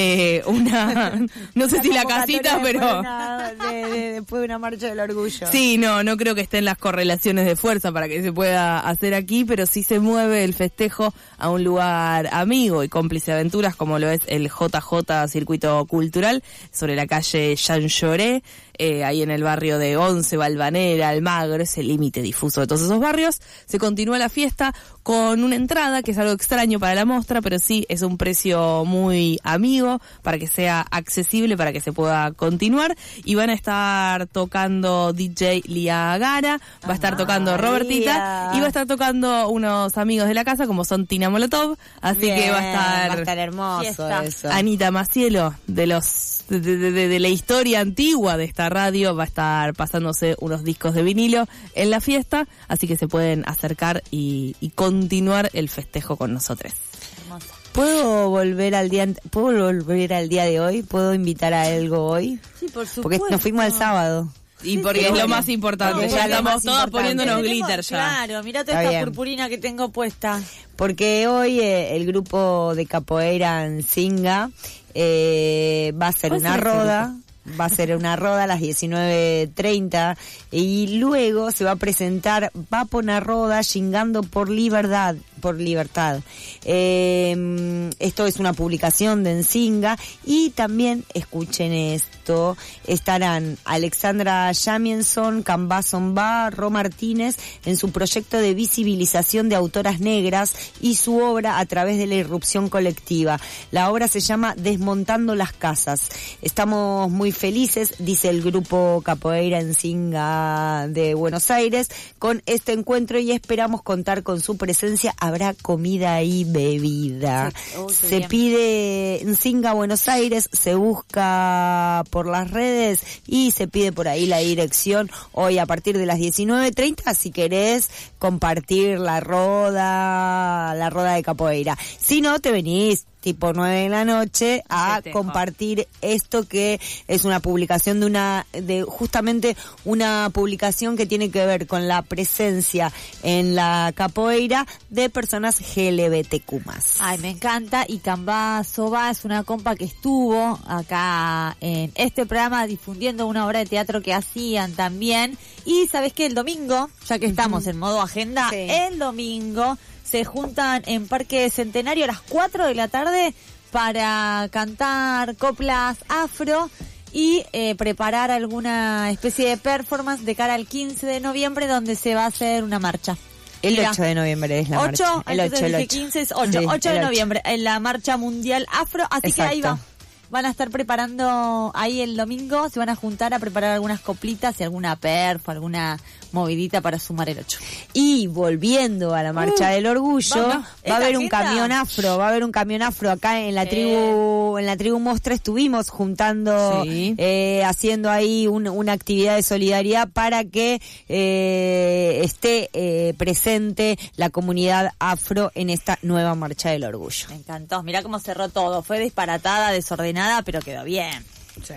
no sé si la casita, pero... Después de una marcha del orgullo. Sí, no creo que estén las correlaciones de fuerza para que se pueda hacer aquí, pero sí se mueve el festejo a un lugar amigo y cómplice de aventuras, como lo es el JJ Circuito Cultural, sobre la calle Jean Lloré, ahí en el barrio de Once, Valvanera, Almagro, es el límite difuso de todos esos barrios. Se continúa la fiesta con una entrada, que es algo extraño para la muestra, pero sí es un precio muy amigo para que sea accesible, para que se pueda continuar. Y van a estar tocando DJ Lía Gara, va a estar tocando Robertita, y va a estar tocando unos amigos de la casa, como son Tina Molotov, así que va a estar hermoso eso. Anita Macielo, de la historia antigua de esta radio, va a estar pasándose unos discos de vinilo en la fiesta, así que se pueden acercar y continuar el festejo con nosotros. ¿Puedo volver al día de hoy? ¿Puedo invitar a algo hoy? Sí, por supuesto. Porque nos fuimos el sábado. Y porque es lo más importante, ya estamos todas poniéndonos glitter ya. Claro, mirá toda esta purpurina que tengo puesta. Porque hoy el grupo de capoeira Nzinga va a hacer una roda. Va a ser una roda a las 19:30 y luego se va a presentar Vapo na Roda Xingando por Libertad. Esto es una publicación de Nzinga, y también, escuchen esto, estarán Alexandra Jamienson, Cambá Zomba, Ro Martínez en su proyecto de visibilización de autoras negras y su obra a través de la irrupción colectiva. La obra se llama Desmontando las Casas. Estamos muy felices, dice el grupo Capoeira Nzinga de Buenos Aires, con este encuentro, y esperamos contar con su presencia. Habrá comida y bebida. Se pide Nzinga Buenos Aires, se busca por las redes y se pide por ahí la dirección hoy a partir de las 19:30 si querés compartir la roda de capoeira. Si no, te venís tipo 9 de la noche a compartir esto, que es una publicación justamente una publicación que tiene que ver con la presencia en la capoeira de personas LGBTQ+. Ay, me encanta. Y Cambá Soba es una compa que estuvo acá en este programa difundiendo una obra de teatro que hacían también. Y ¿sabes qué? El domingo, ya que estamos en modo agenda, el domingo se juntan en Parque Centenario a las 4 de la tarde para cantar coplas afro y preparar alguna especie de performance de cara al 15 de noviembre, donde se va a hacer una marcha. El 8 de noviembre es la marcha. El 15 es 8. Sí, 8 de noviembre, en la marcha mundial afro, así Exacto. Que ahí va. Van a estar preparando ahí el domingo, se van a juntar a preparar algunas coplitas y alguna perfo, alguna movidita para sumar el 8. Y volviendo a la Marcha del Orgullo, va a haber un camión afro, acá en la tribu en la Tribu Mostra estuvimos juntando, Sí. haciendo ahí una actividad de solidaridad para que esté presente la comunidad afro en esta nueva Marcha del Orgullo. Me encantó. Mirá cómo cerró todo. Fue disparatada, desordenada, pero quedó bien. Sí.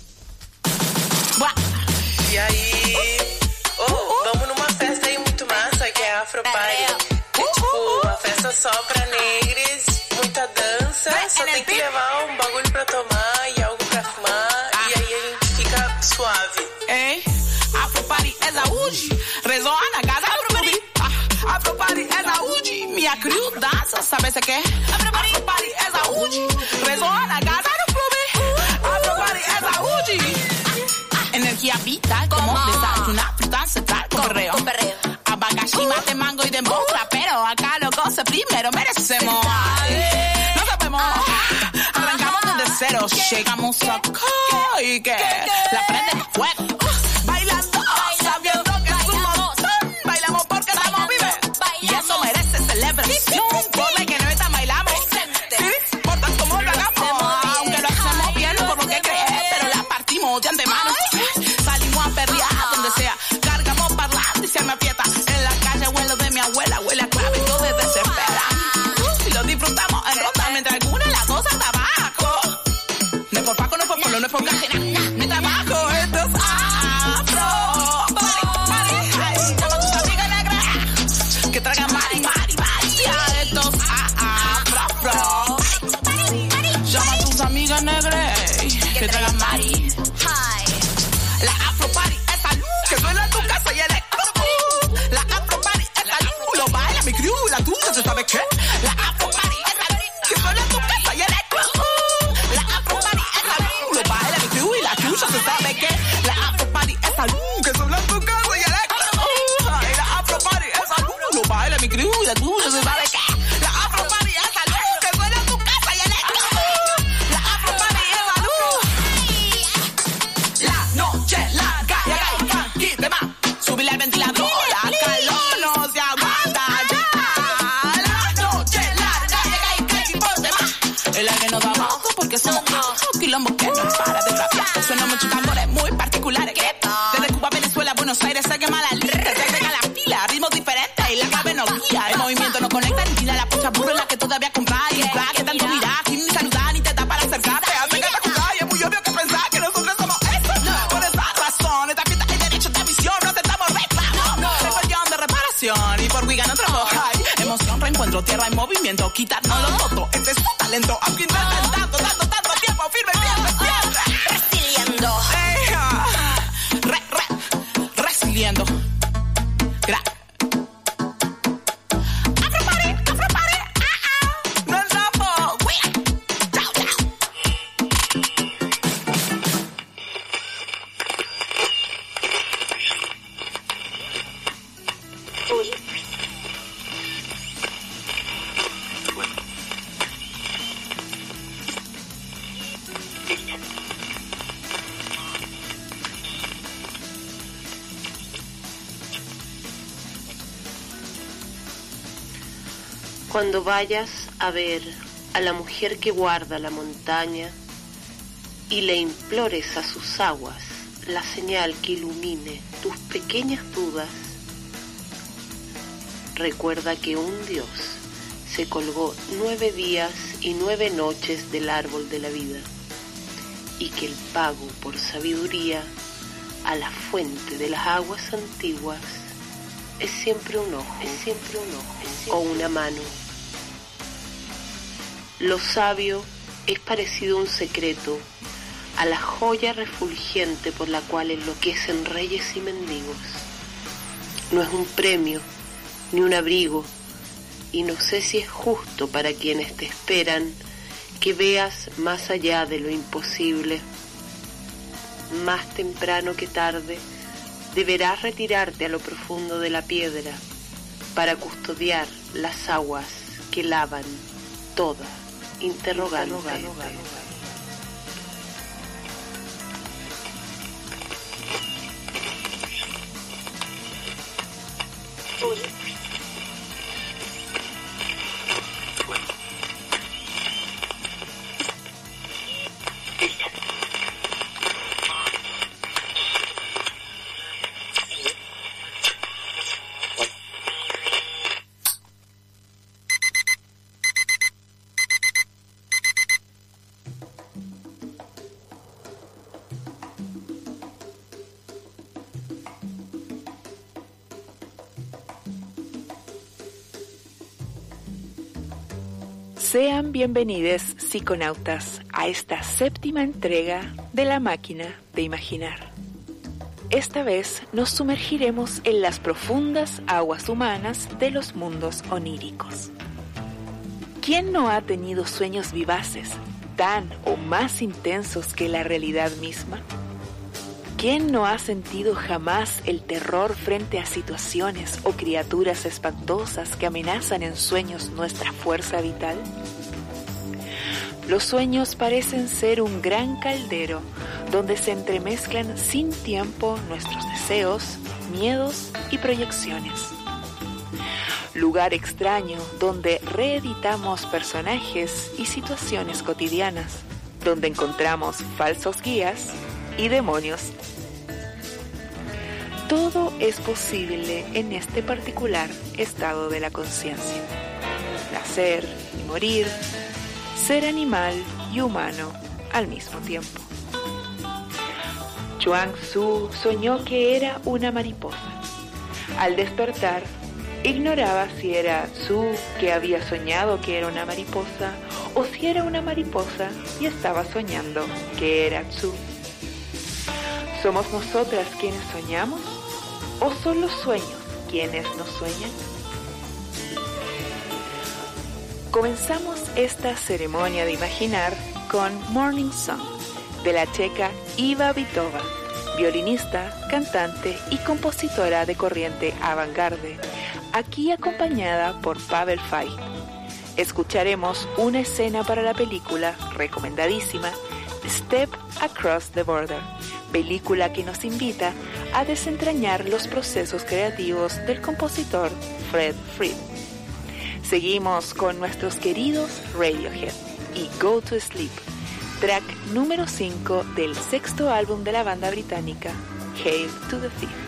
E aí, vamos numa festa aí muito massa que é a Afro Party. Que é tipo uma festa só pra negros, muita dança, só tem que levar bagulho pra tomar e algo pra fumar e aí a gente fica suave. Ei, Afro Party é saúde, rezoa na casa do clube. Afro Party é saúde, minha crew dança, sabe se quer? Afro Party é saúde, rezoa na casa do clube. Afro Party é saúde. Energía vital, como desayunar, frutas, central, con perreo. Abacaxi, mate, mango y dembow, pero acá lo goce primero merecemos. No sabemos, arrancamos desde cero, llegamos acá y que la prende de fuego. Bailando, sabiendo que es un montón, bailamos porque estamos vivos. Y eso merece celebración, por la que no está bailamos. Sí, importa cómo lo hagamos, aunque lo hacemos bien por lo que crees, pero la partimos de antemano. Salimos a perrear donde sea, cargamos parlante y se me aprieta. En la calle huelo de mi abuela, huele a clave y todo se desespera. Y lo disfrutamos en ronda mientras alguna de las dos está abajo. No es por Paco, no es por Polo, no es por Cajena. Mi trabajo esto es afro. Ay, llama a tus amigas negras que traigan mari. Esto es afro. Llama a tus amigas negras que traigan mari. La Afro Party es salud, que suena en tu casa y electro. La Afro Party es salud, lo baila mi crew, la tuya, ¿se sabe qué? La Afro Party es salud, que suena en tu casa y electro. La Afro Party es salud, lo baila mi crew y la tuya, ¿se sabe qué? La Afro Party es salud, que suena en tu casa y electro. Ay, la Afro Party es salud, lo baila mi crew y la tuya, ¿se sabe qué? La Afro Party es salud, que suena en tu casa y electro. La Afro Party es salud. La noche larga y acá hay funky de más. Subirle al ventilador, la calor no se aguanta ya. La noche larga y acá hay funky de más. El aire nos da abajo porque somos quilombos que no para de rapear. Suenan muchos tambores muy particulares. Desde Cuba, Venezuela, Buenos Aires se quema la lista, se agrega la pila, ritmos diferentes y la clave nos guía. El movimiento nos conecta y tira la pocha burra en la que todavía comprar. Y el crack que tanto mirar, ni saludar ni te da para acercarte. Hace que te acusar y es muy obvio que pensar que nosotros somos eso. Por esa razón, esta fiesta es derecho de admisión, no aceptamos reclamos. Rebelión de reparación y por Wigan otro hay emoción, reencuentro, tierra en movimiento, quitarnos los votos, este es su talento. Aunque intenten tanto tiempo, firme, siempre. Resiliendo. Resiliendo. Afro Party, no entramos, chao. Cuando vayas a ver a la mujer que guarda la montaña y le implores a sus aguas la señal que ilumine tus pequeñas dudas, recuerda que un Dios se colgó 9 días y 9 noches del árbol de la vida y que el pago por sabiduría a la fuente de las aguas antiguas es siempre un ojo, o una mano. Lo sabio es parecido a un secreto, a la joya refulgente por la cual enloquecen reyes y mendigos. No es un premio, ni un abrigo, y no sé si es justo para quienes te esperan que veas más allá de lo imposible. Más temprano que tarde, deberás retirarte a lo profundo de la piedra para custodiar las aguas que lavan toda interrogante. Sean bienvenidos, psiconautas, a esta séptima entrega de La Máquina de Imaginar. Esta vez nos sumergiremos en las profundas aguas humanas de los mundos oníricos. ¿Quién no ha tenido sueños vivaces, tan o más intensos que la realidad misma? ¿Quién no ha sentido jamás el terror frente a situaciones o criaturas espantosas que amenazan en sueños nuestra fuerza vital? Los sueños parecen ser un gran caldero donde se entremezclan sin tiempo nuestros deseos, miedos y proyecciones. Lugar extraño donde reeditamos personajes y situaciones cotidianas, donde encontramos falsos guías y demonios. Todo es posible en este particular estado de la conciencia. Nacer y morir, ser animal y humano al mismo tiempo. Chuang Tzu soñó que era una mariposa. Al despertar, ignoraba si era Tzu que había soñado que era una mariposa o si era una mariposa y estaba soñando que era Tzu. ¿Somos nosotras quienes soñamos o son los sueños quienes nos sueñan? Comenzamos esta ceremonia de imaginar con Morning Song de la checa Iva Vitova, violinista, cantante y compositora de corriente avant-garde, aquí acompañada por Pavel Fay. Escucharemos una escena para la película recomendadísima Step Across the Border, película que nos invita a desentrañar los procesos creativos del compositor Fred Frith. Seguimos con nuestros queridos Radiohead y Go to Sleep, track número 5 del 6º álbum de la banda británica, Hail to the Thief.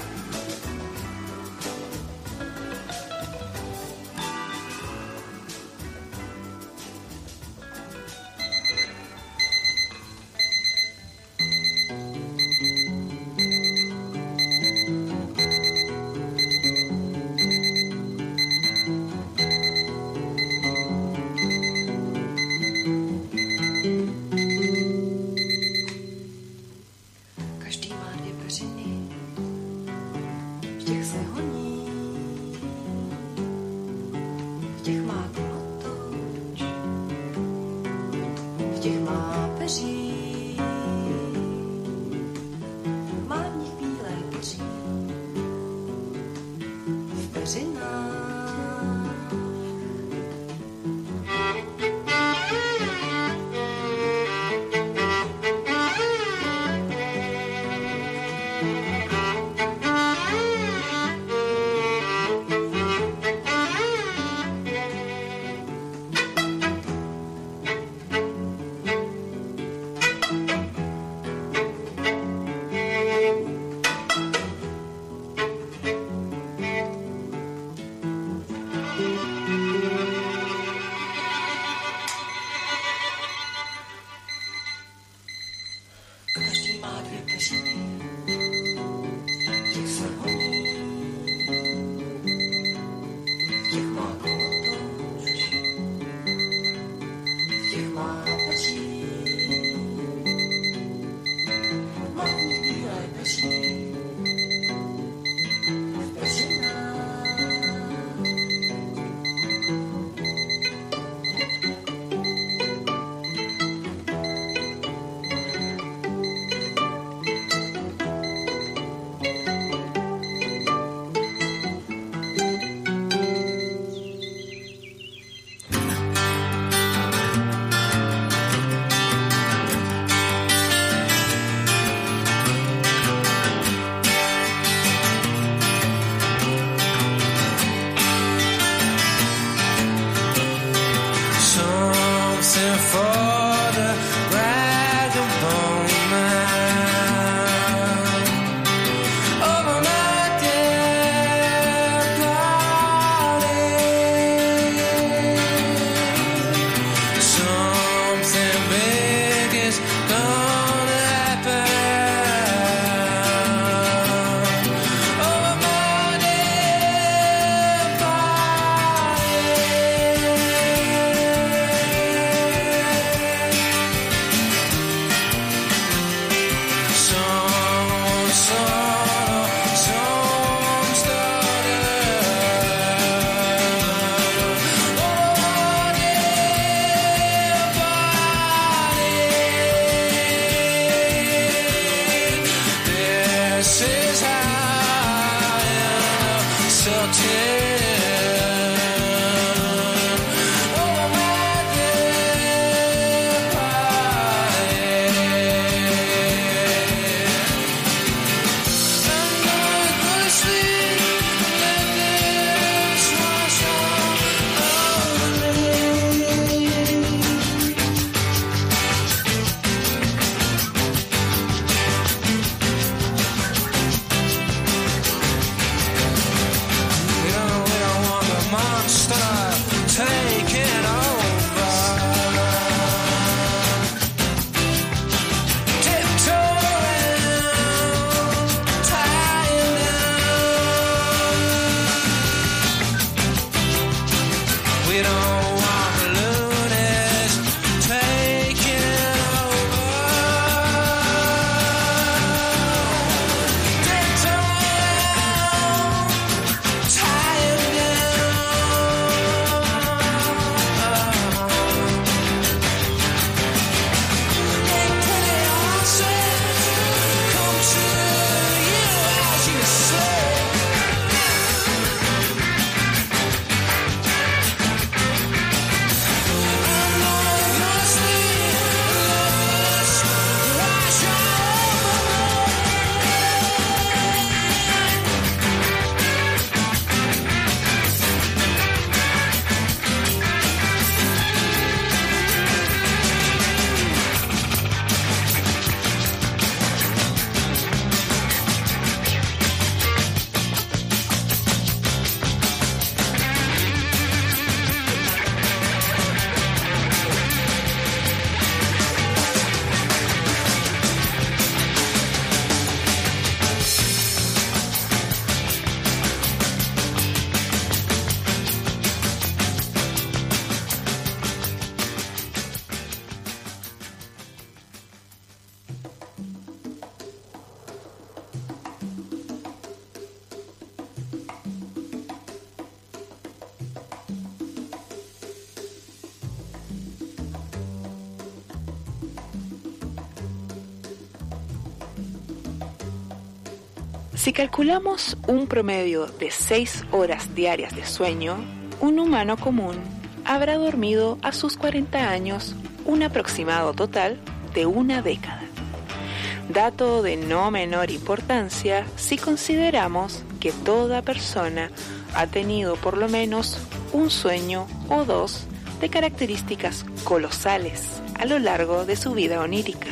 Si calculamos un promedio de 6 horas diarias de sueño, un humano común habrá dormido a sus 40 años un aproximado total de una década. Dato de no menor importancia si consideramos que toda persona ha tenido por lo menos un sueño o dos de características colosales a lo largo de su vida onírica.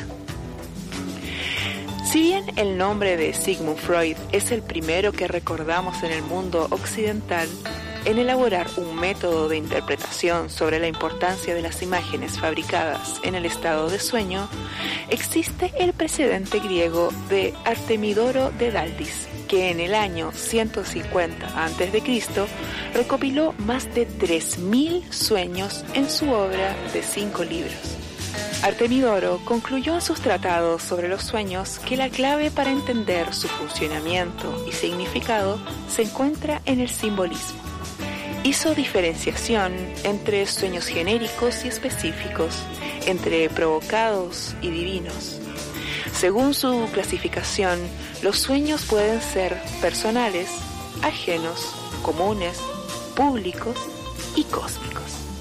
Si bien el nombre de Sigmund Freud es el primero que recordamos en el mundo occidental en elaborar un método de interpretación sobre la importancia de las imágenes fabricadas en el estado de sueño, existe el precedente griego de Artemidoro de Daldis, que en el año 150 a.C. recopiló más de 3.000 sueños en su obra de 5 libros. Artemidoro concluyó en sus tratados sobre los sueños que la clave para entender su funcionamiento y significado se encuentra en el simbolismo. Hizo diferenciación entre sueños genéricos y específicos, entre provocados y divinos. Según su clasificación, los sueños pueden ser personales, ajenos, comunes, públicos y cósmicos.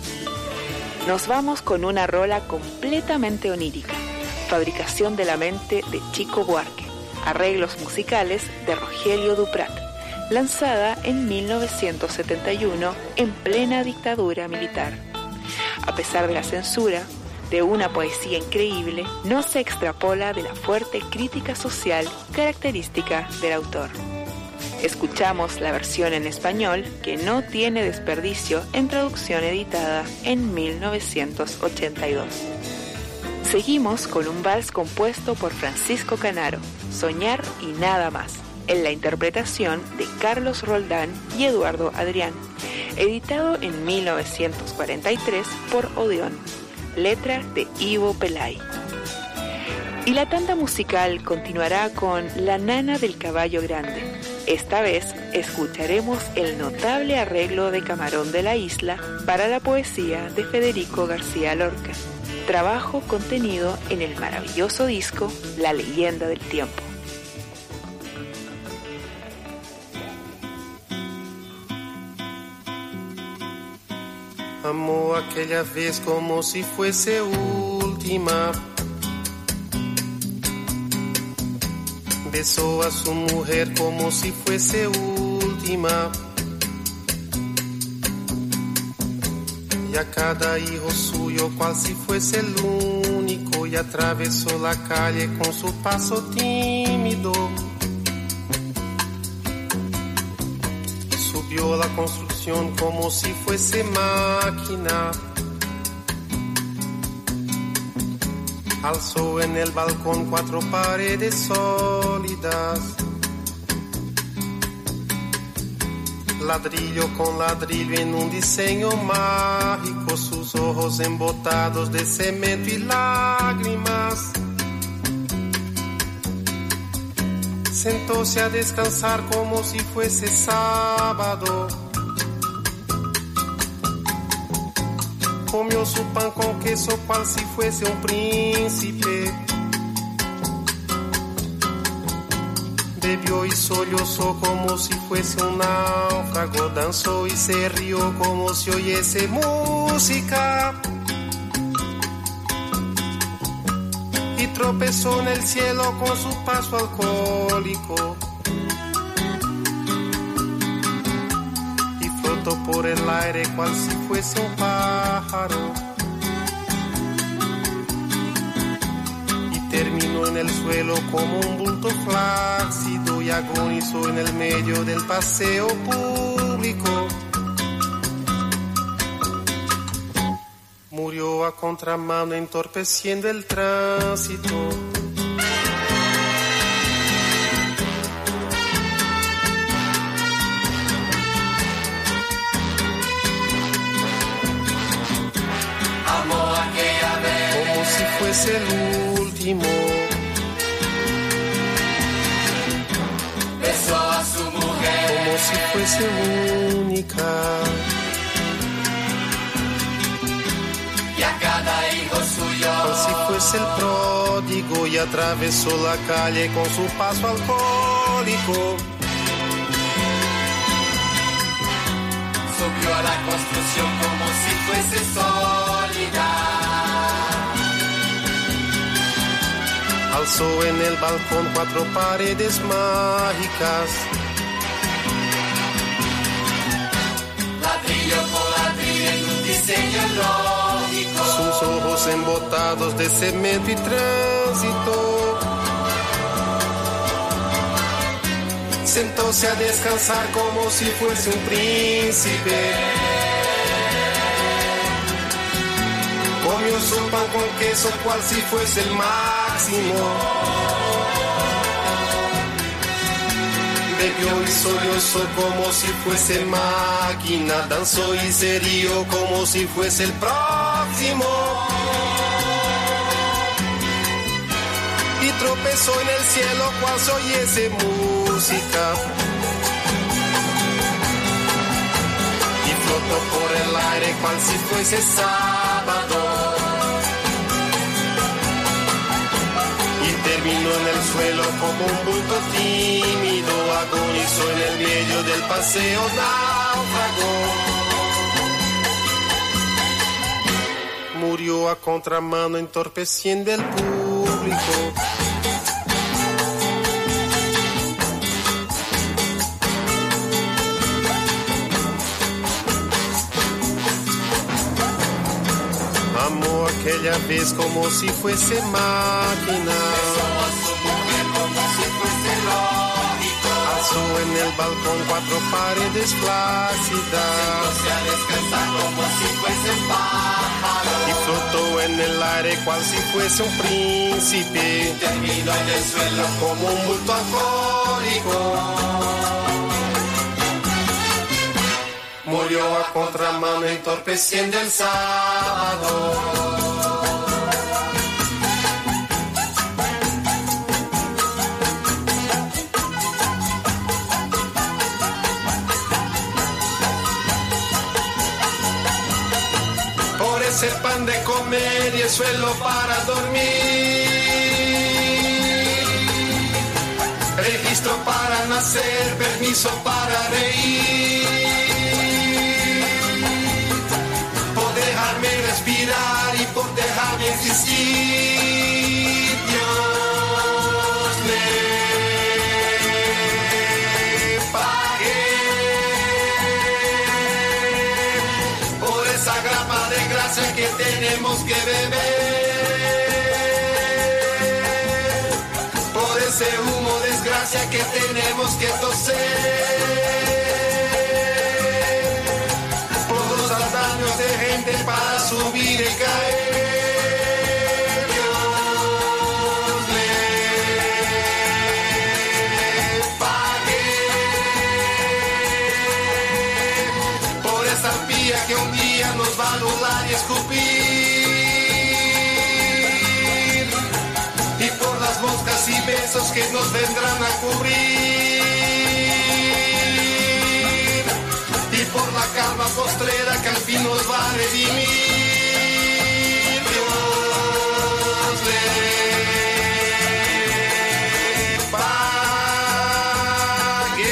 Nos vamos con una rola completamente onírica, fabricación de la mente de Chico Buarque, arreglos musicales de Rogelio Duprat, lanzada en 1971 en plena dictadura militar. A pesar de la censura, de una poesía increíble, no se extrapola de la fuerte crítica social característica del autor. Escuchamos la versión en español, que no tiene desperdicio en traducción editada en 1982. Seguimos con un vals compuesto por Francisco Canaro, Soñar y nada más, en la interpretación de Carlos Roldán y Eduardo Adrián, editado en 1943 por Odeón, letra de Ivo Pelay. Y la tanda musical continuará con La Nana del Caballo Grande. Esta vez escucharemos el notable arreglo de Camarón de la Isla para la poesía de Federico García Lorca, trabajo contenido en el maravilloso disco La Leyenda del Tiempo. Amó aquella vez como si fuese última. Besó a su mujer como si fuese última. Y a cada hijo suyo cual si fuese el único. Y atravesó la calle con su paso tímido. Subió la construcción como si fuese máquina. Alzó en el balcón 4 paredes sólidas. Ladrillo con ladrillo en un diseño mágico. Sus ojos embotados de cemento y lágrimas. Sentóse a descansar como si fuese sábado. Comió su pan con queso cual si fuese un príncipe. Bebió y sollozó como si fuese un náufrago. Danzó y se rió como si oyese música. Y tropezó en el cielo con su paso alcohólico. Por el aire cual si fuese un pájaro. Y terminó en el suelo como un bulto flácido. Y agonizó en el medio del paseo público. Murió a contramano entorpeciendo el tránsito. Fuese el último. Besó a su mujer como si fuese única. Y a cada hijo suyo como si fuese el próximo. pródigo y atravesó la calle con su paso alcohólico. Subió a la construcción como si fuese sólida. Alzó en el balcón 4 paredes mágicas. Ladrillo por ladrillo en un diseño lógico. Sus ojos embotados de cemento y tránsito. Sentóse a descansar como si fuese un príncipe. Comió su pan con queso cual si fuese el máximo. Bebió y sollozó como si fuese máquina. Danzó y se rió como si fuese el próximo. Y tropezó en el cielo cual se oyese música. Y flotó por el aire cual si fuese sábado. Y terminó en el suelo como un bulto tímido. Agonizó en el medio del paseo náufrago. Murió a contramano entorpeciendo el público. Amó aquella vez como si fuese máquina. Besó a su mujer como si fuese lógico. Alzó en el balcón 4 paredes flácidas. Sentóse a descansar como si fuese un pájaro. Y flotó en el aire cual si fuese un príncipe. Y terminó en el suelo como un bulto alcohólico. Murió a contramano entorpeciendo el sábado. Por ese pan de comer y el suelo para dormir. Registro para nacer, permiso para reír. Dejarme respirar y por dejarme existir, Dios le pagué por esa grapa de gracia que tenemos que beber, por ese humo de desgracia que tenemos que toser. De gente para subir y caer, Dios le pague por esa arpía que un día nos va a anular y escupir, y por las moscas y besos que nos vendrán a cubrir. Por la calma postrera que al fin nos va a redimir, Dios le pague.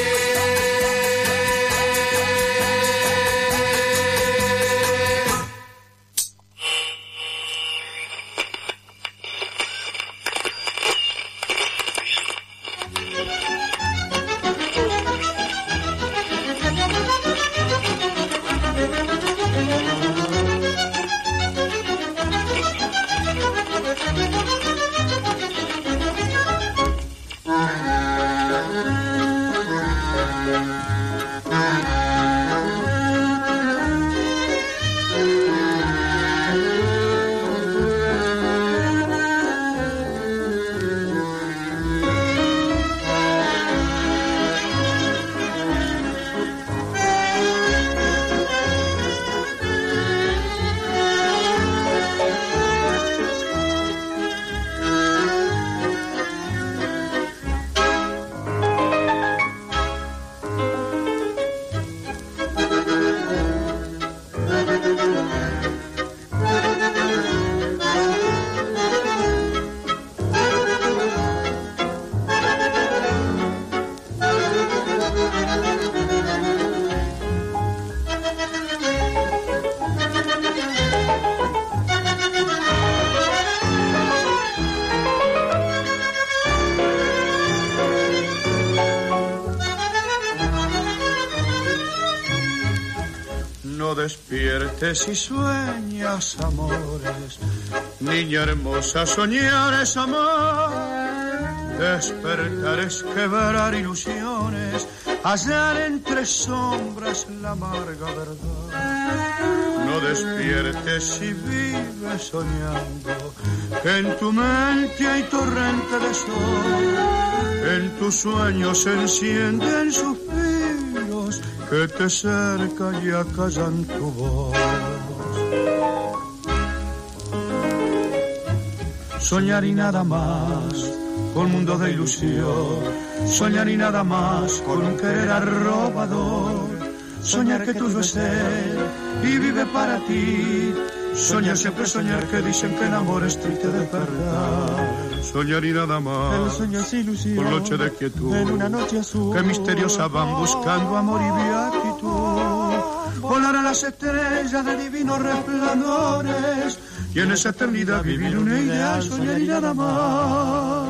No despiertes y sueñas amores, niña hermosa, soñar es amar, despertar es quebrar ilusiones, hallar entre sombras la amarga verdad. No despiertes y vives soñando, que en tu mente hay torrente de sol, en tus sueños se encienden suspiros que te cercan y acallan tu voz. Soñar y nada más, con mundo de ilusión, soñar y nada más, con un querer arrobador, soñar que tuyo es él y vive para ti, soñar siempre soñar que dicen que el amor es triste de verdad. Soñar y nada más, el sueño es ilusión, por noche de quietud, en una noche azul, que misteriosa van buscando amor y beatitud. Volar a las estrellas de divinos resplandores, y en esa eternidad vivir una idea, soñar y nada más.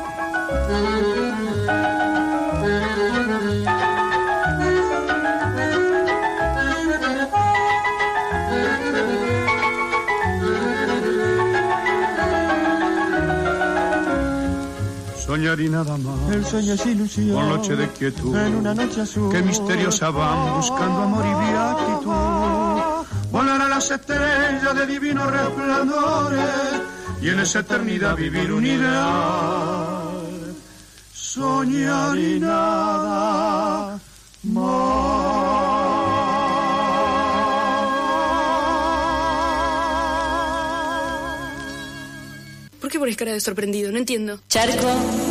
Soñar y nada más, el sueño es ilusión, por noche de quietud, en una noche azul, que misteriosa van buscando amor y beatitud. Volar a las estrellas de divinos resplandores, y en esa eternidad vivir un ideal. Soñar y nada más. ¿Por qué pones cara de sorprendido? No entiendo. Charco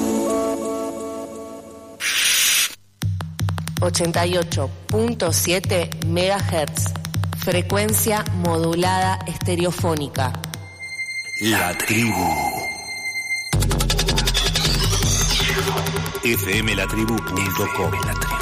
88.7 MHz. Frecuencia modulada estereofónica. La tribu. fmlatribu.com.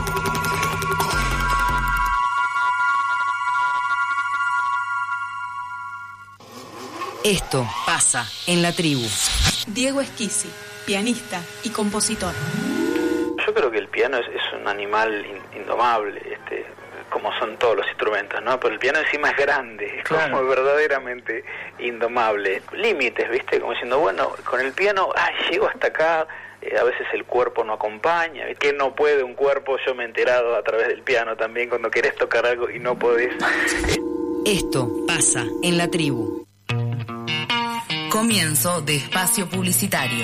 Esto pasa en la tribu. Diego Esquisi, pianista y compositor. Yo creo que el piano es un animal indomable, como son todos los instrumentos, ¿no? Pero el piano encima es grande, es claro, como verdaderamente indomable. Límites, ¿viste? Como diciendo, bueno, con el piano, llego hasta acá, a veces el cuerpo no acompaña. ¿Qué no puede un cuerpo? Yo me he enterado a través del piano también, cuando querés tocar algo y no podés. Esto pasa en la tribu. Comienzo de espacio publicitario.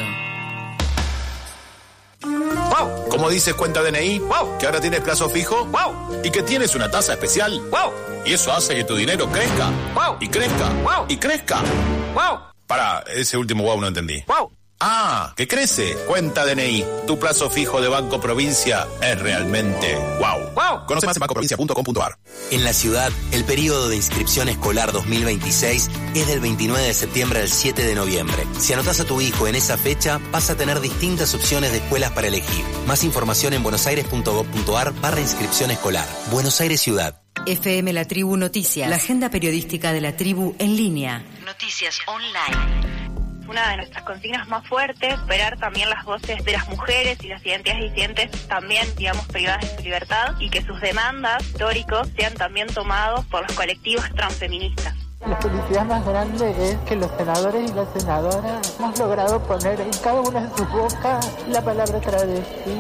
¡Wow! ¿Cómo dices cuenta DNI? ¡Wow! ¿Que ahora tienes plazo fijo? ¡Wow! ¿Y que tienes una tasa especial? ¡Wow! Y eso hace que tu dinero crezca. ¡Wow! Y crezca. ¡Wow! Y crezca. ¡Wow! Pará, ese último wow no entendí. ¡Wow! Ah, que crece. Cuenta DNI. Tu plazo fijo de Banco Provincia es realmente wow. ¡Wow! Conoce más en bancoprovincia.com.ar. En la ciudad, el periodo de inscripción escolar 2026 es del 29 de septiembre al 7 de noviembre. Si anotás a tu hijo en esa fecha, vas a tener distintas opciones de escuelas para elegir. Más información en buenosaires.gov.ar/inscripción escolar. Buenos Aires Ciudad. FM La Tribu Noticias. La agenda periodística de la tribu en línea. Noticias online. Una de nuestras consignas más fuertes, superar también las voces de las mujeres y las identidades disidentes también, digamos, privadas de su libertad, y que sus demandas históricos sean también tomados por los colectivos transfeministas. La felicidad más grande es que los senadores y las senadoras hemos logrado poner en cada una de sus bocas la palabra travesti.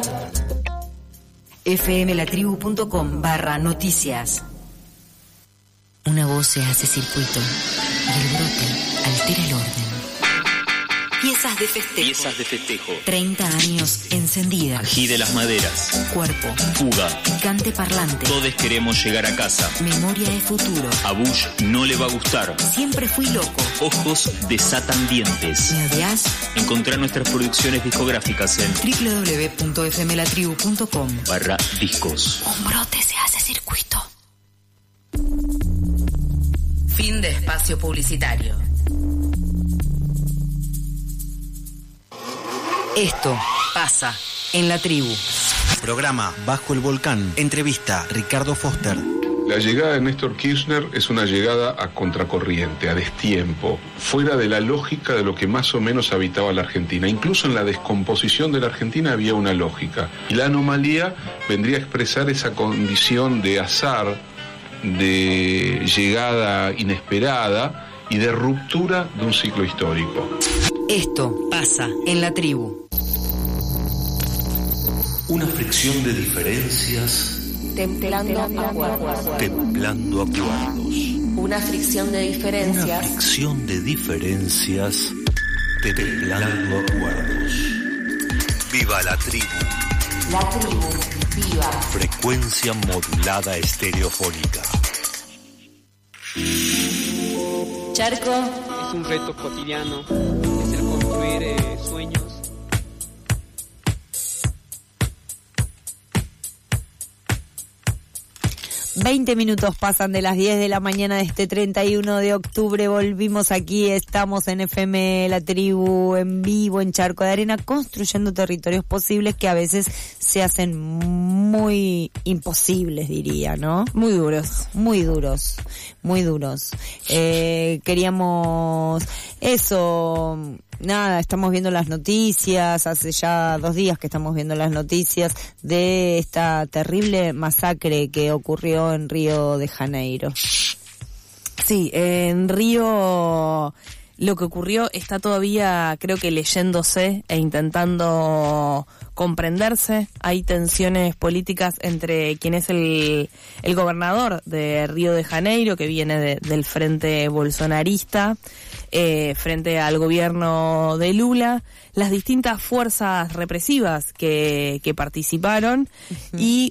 fmlatribu.com/noticias. Una voz se hace circuito y el brote altera el orden. Piezas de festejo. 30 años encendida. Ají de las maderas. Cuerpo. Fuga. Cante parlante. Todos queremos llegar a casa. Memoria de futuro. A Bush no le va a gustar. Siempre fui loco. Ojos desatan dientes. ¿Me odias? Encontrá nuestras producciones discográficas en www.fmlatribu.com/discos. Un brote se hace circuito. Fin de espacio publicitario. Esto pasa en la tribu. Programa Bajo el Volcán. Entrevista Ricardo Foster. La llegada de Néstor Kirchner es una llegada a contracorriente, a destiempo, fuera de la lógica de lo que más o menos habitaba la Argentina. Incluso en la descomposición de la Argentina había una lógica. Y la anomalía vendría a expresar esa condición de azar, de llegada inesperada y de ruptura de un ciclo histórico. Esto pasa en la tribu. Una fricción de diferencias Templando acuerdos. templando acuerdos. Una fricción de diferencias. Una fricción de diferencias templando acuerdos. Viva la tribu. La tribu, viva. Frecuencia modulada estereofónica. Charco. Es un reto cotidiano, es el construir sueños. ...20 pasan de las 10 de la mañana de este 31 de octubre... ...volvimos aquí, estamos en FM La Tribu, en vivo, en Charco de Arena... ...construyendo territorios posibles que a veces se hacen muy imposibles, diría, ¿no? Muy duros. Muy duros, muy duros. Queríamos eso... Nada, estamos viendo las noticias, hace ya 2 días que estamos viendo las noticias de esta terrible masacre que ocurrió en Río de Janeiro. Sí, en Río lo que ocurrió está todavía, creo que leyéndose e intentando comprenderse. Hay tensiones políticas entre quien es el gobernador de Río de Janeiro, que viene del frente bolsonarista, frente al gobierno de Lula, las distintas fuerzas represivas que participaron, y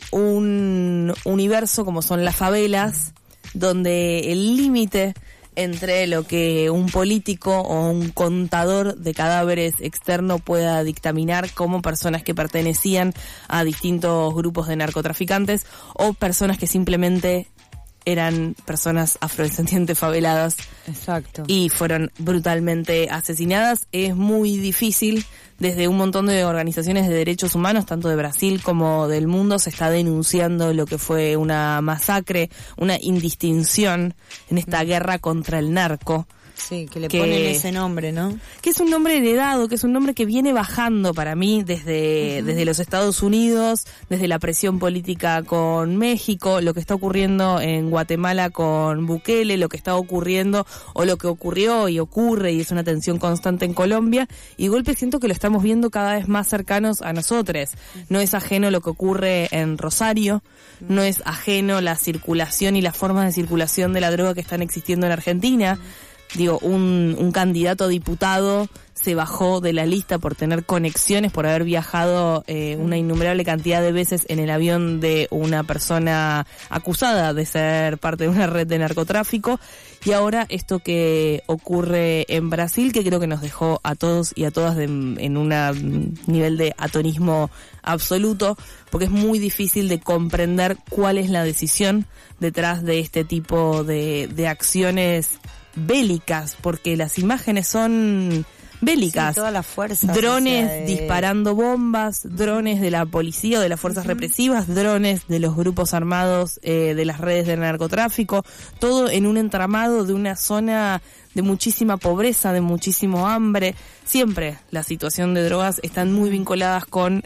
un universo como son las favelas, donde el límite entre lo que un político o un contador de cadáveres externo pueda dictaminar como personas que pertenecían a distintos grupos de narcotraficantes o personas que simplemente eran personas afrodescendientes faveladas. Exacto. Y fueron brutalmente asesinadas. Es muy difícil. Desde un montón de organizaciones de derechos humanos, tanto de Brasil como del mundo, se está denunciando lo que fue una masacre, una indistinción en esta guerra contra el narco. Sí, que le ponen ese nombre, ¿no? Que es un nombre heredado, que es un nombre que viene bajando para mí desde los Estados Unidos, desde la presión política con México, lo que está ocurriendo en Guatemala con Bukele, lo que está ocurriendo o lo que ocurrió y ocurre y es una tensión constante en Colombia, y de golpe siento que lo estamos viendo cada vez más cercanos a nosotros. No es ajeno lo que ocurre en Rosario, no es ajeno la circulación y las formas de circulación de la droga que están existiendo en Argentina. Digo, un candidato a diputado se bajó de la lista por tener conexiones, por haber viajado una innumerable cantidad de veces en el avión de una persona acusada de ser parte de una red de narcotráfico. Y ahora esto que ocurre en Brasil, que creo que nos dejó a todos y a todas en un nivel de atonismo absoluto, porque es muy difícil de comprender cuál es la decisión detrás de este tipo de acciones bélicas, porque las imágenes son bélicas. Sí, todas las fuerzas. Drones disparando bombas, drones de la policía o de las fuerzas represivas, drones de los grupos armados de las redes de narcotráfico, todo en un entramado de una zona de muchísima pobreza, de muchísimo hambre. Siempre la situación de drogas están muy vinculadas con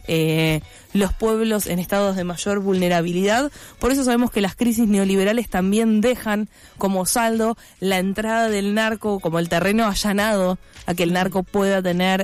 los pueblos en estados de mayor vulnerabilidad. Por eso sabemos que las crisis neoliberales también dejan como saldo la entrada del narco, como el terreno allanado a que el narco pueda tener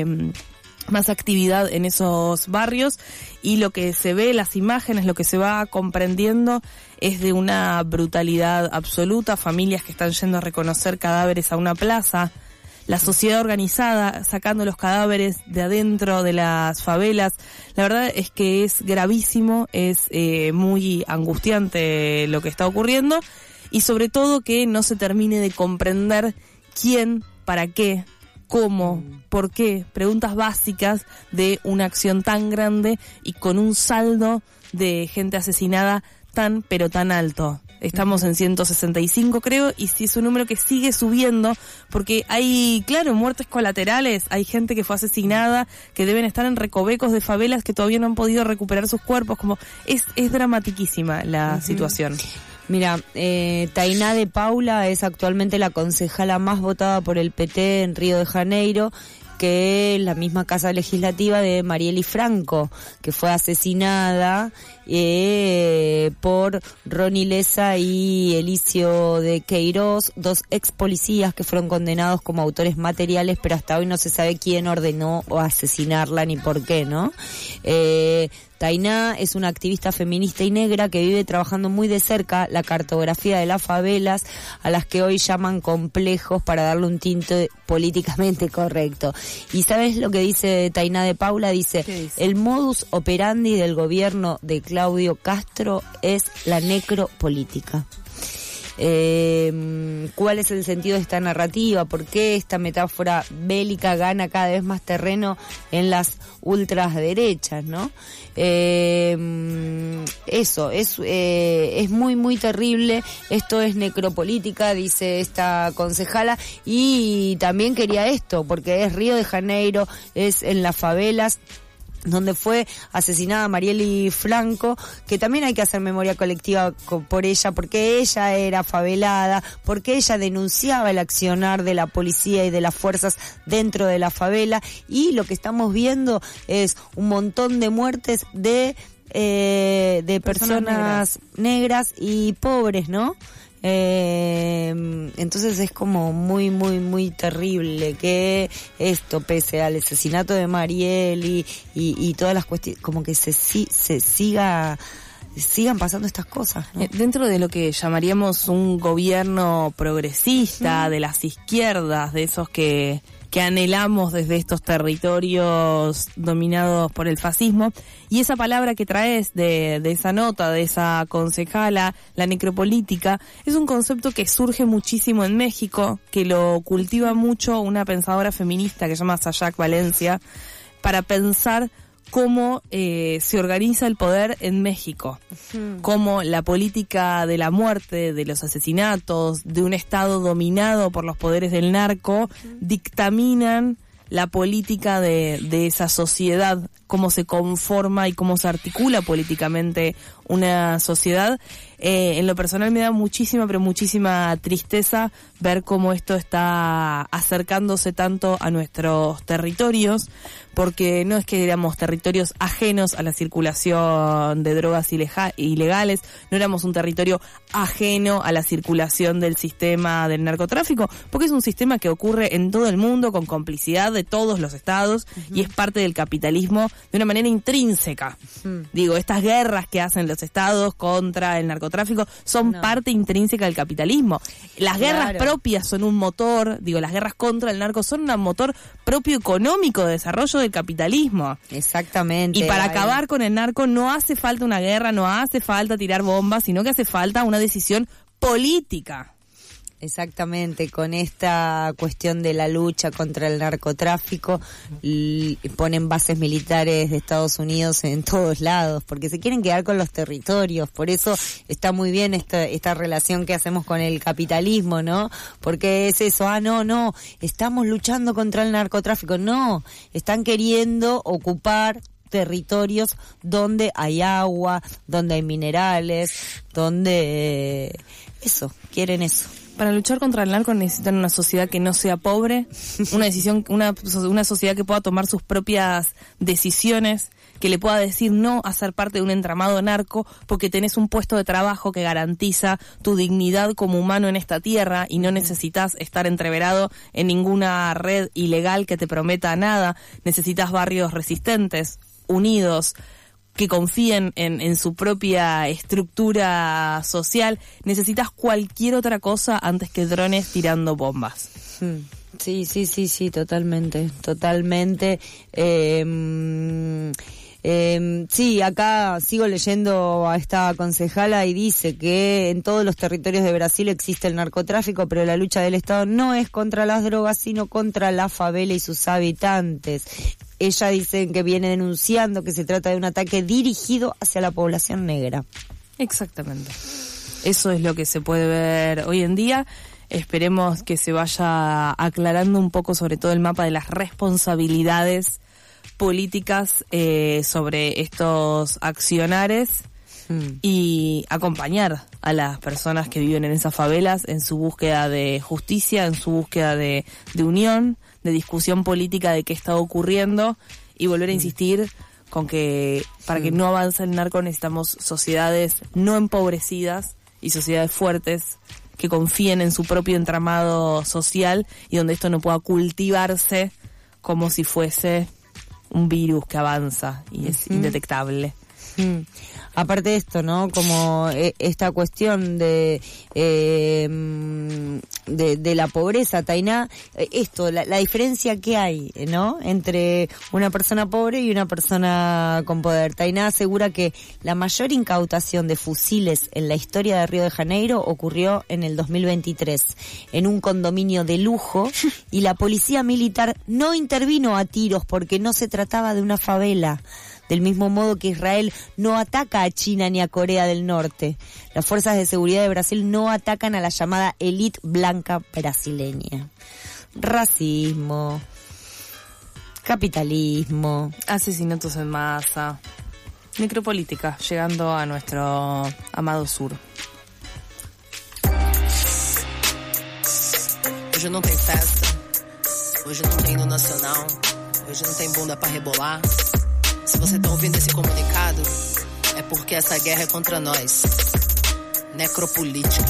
más actividad en esos barrios, y lo que se ve, las imágenes, lo que se va comprendiendo es de una brutalidad absoluta, familias que están yendo a reconocer cadáveres a una plaza, la sociedad organizada sacando los cadáveres de adentro de las favelas. La verdad es que es gravísimo, es muy angustiante lo que está ocurriendo, y sobre todo que no se termine de comprender quién, para qué, cómo, por qué, preguntas básicas de una acción tan grande y con un saldo de gente asesinada tan pero tan alto. Estamos en 165 creo, y sí es un número que sigue subiendo, porque hay, claro, muertes colaterales, hay gente que fue asesinada, que deben estar en recovecos de favelas que todavía no han podido recuperar sus cuerpos, como es dramatiquísima la situación. Mira, Tainá de Paula es actualmente la concejala más votada por el PT en Río de Janeiro, que es la misma casa legislativa de Marielle Franco, que fue asesinada por Ronnie Leza y Elicio de Queiroz, 2 ex policías que fueron condenados como autores materiales, pero hasta hoy no se sabe quién ordenó o asesinarla ni por qué, ¿no? Tainá es una activista feminista y negra que vive trabajando muy de cerca la cartografía de las favelas, a las que hoy llaman complejos para darle un tinte políticamente correcto. ¿Y sabes lo que dice Tainá de Paula? Dice, el modus operandi del gobierno de Claudio Castro es la necropolítica. ¿Cuál es el sentido de esta narrativa? ¿Por qué esta metáfora bélica gana cada vez más terreno en las ultraderechas, ¿no? Eso es muy muy terrible. Esto es necropolítica, dice esta concejala, y también quería esto porque es Río de Janeiro, es en las favelas donde fue asesinada Marieli Franco, que también hay que hacer memoria colectiva por ella, porque ella era favelada, porque ella denunciaba el accionar de la policía y de las fuerzas dentro de la favela, y lo que estamos viendo es un montón de muertes de personas negras y pobres, ¿no? Entonces es como muy muy muy terrible que esto, pese al asesinato de Marieli y todas las cuestiones, como que sigan pasando estas cosas, ¿no? Dentro de lo que llamaríamos un gobierno progresista, de las izquierdas, de esos que anhelamos desde estos territorios dominados por el fascismo, y esa palabra que traes de esa nota, de esa concejala, la necropolítica, es un concepto que surge muchísimo en México, que lo cultiva mucho una pensadora feminista que se llama Sayak Valencia, para pensar cómo se organiza el poder en México, cómo la política de la muerte, de los asesinatos, de un Estado dominado por los poderes del narco, dictaminan la política de esa sociedad, cómo se conforma y cómo se articula políticamente una sociedad. En lo personal me da muchísima, pero muchísima tristeza ver cómo esto está acercándose tanto a nuestros territorios, porque no es que éramos territorios ajenos a la circulación de drogas ilegales, no éramos un territorio ajeno a la circulación del sistema del narcotráfico, porque es un sistema que ocurre en todo el mundo con complicidad de todos los estados y es parte del capitalismo de una manera intrínseca. Digo, estas guerras que hacen los estados contra el narcotráfico son parte intrínseca del capitalismo. Las guerras propias son un motor, las guerras contra el narco son un motor propio económico de desarrollo del capitalismo. Exactamente. Y para acabar con el narco no hace falta una guerra, no hace falta tirar bombas, sino que hace falta una decisión política. Exactamente, con esta cuestión de la lucha contra el narcotráfico ponen bases militares de Estados Unidos en todos lados, porque se quieren quedar con los territorios. Por eso está muy bien esta relación que hacemos con el capitalismo, ¿no? Porque es eso, no, estamos luchando contra el narcotráfico. No, están queriendo ocupar territorios donde hay agua, donde hay minerales, donde quieren eso. Para luchar contra el narco necesitan una sociedad que no sea pobre, una sociedad que pueda tomar sus propias decisiones, que le pueda decir no a ser parte de un entramado narco porque tenés un puesto de trabajo que garantiza tu dignidad como humano en esta tierra y no necesitas estar entreverado en ninguna red ilegal que te prometa nada. Necesitas barrios resistentes, unidos, que confíen en su propia estructura social. Necesitas cualquier otra cosa antes que drones tirando bombas. Sí, totalmente. Sí, acá sigo leyendo a esta concejala y dice que en todos los territorios de Brasil existe el narcotráfico, pero la lucha del Estado no es contra las drogas, sino contra la favela y sus habitantes. Ella dice que viene denunciando que se trata de un ataque dirigido hacia la población negra. Exactamente. Eso es lo que se puede ver hoy en día. Esperemos que se vaya aclarando un poco sobre todo el mapa de las responsabilidades políticas sobre estos accionares y acompañar a las personas que viven en esas favelas en su búsqueda de justicia, en su búsqueda de unión, de discusión política de qué está ocurriendo y volver a insistir con que para que no avance el narco necesitamos sociedades no empobrecidas y sociedades fuertes que confíen en su propio entramado social y donde esto no pueda cultivarse como si fuese un virus que avanza y es indetectable. Aparte de esto, ¿no? Como esta cuestión de la pobreza, Tainá, la diferencia que hay, ¿no? Entre una persona pobre y una persona con poder. Tainá asegura que la mayor incautación de fusiles en la historia de Río de Janeiro ocurrió en el 2023, en un condominio de lujo, y la policía militar no intervino a tiros porque no se trataba de una favela. Del mismo modo que Israel no ataca a China ni a Corea del Norte. Las fuerzas de seguridad de Brasil no atacan a la llamada élite blanca brasileña. Racismo, capitalismo, asesinatos en masa, necropolítica, llegando a nuestro amado sur. Hoje não tem festa, hoje não tem hino nacional, hoje não tem bunda pra rebolar. Se você tá ouvindo esse comunicado, é porque essa guerra é contra nós. Necropolítica.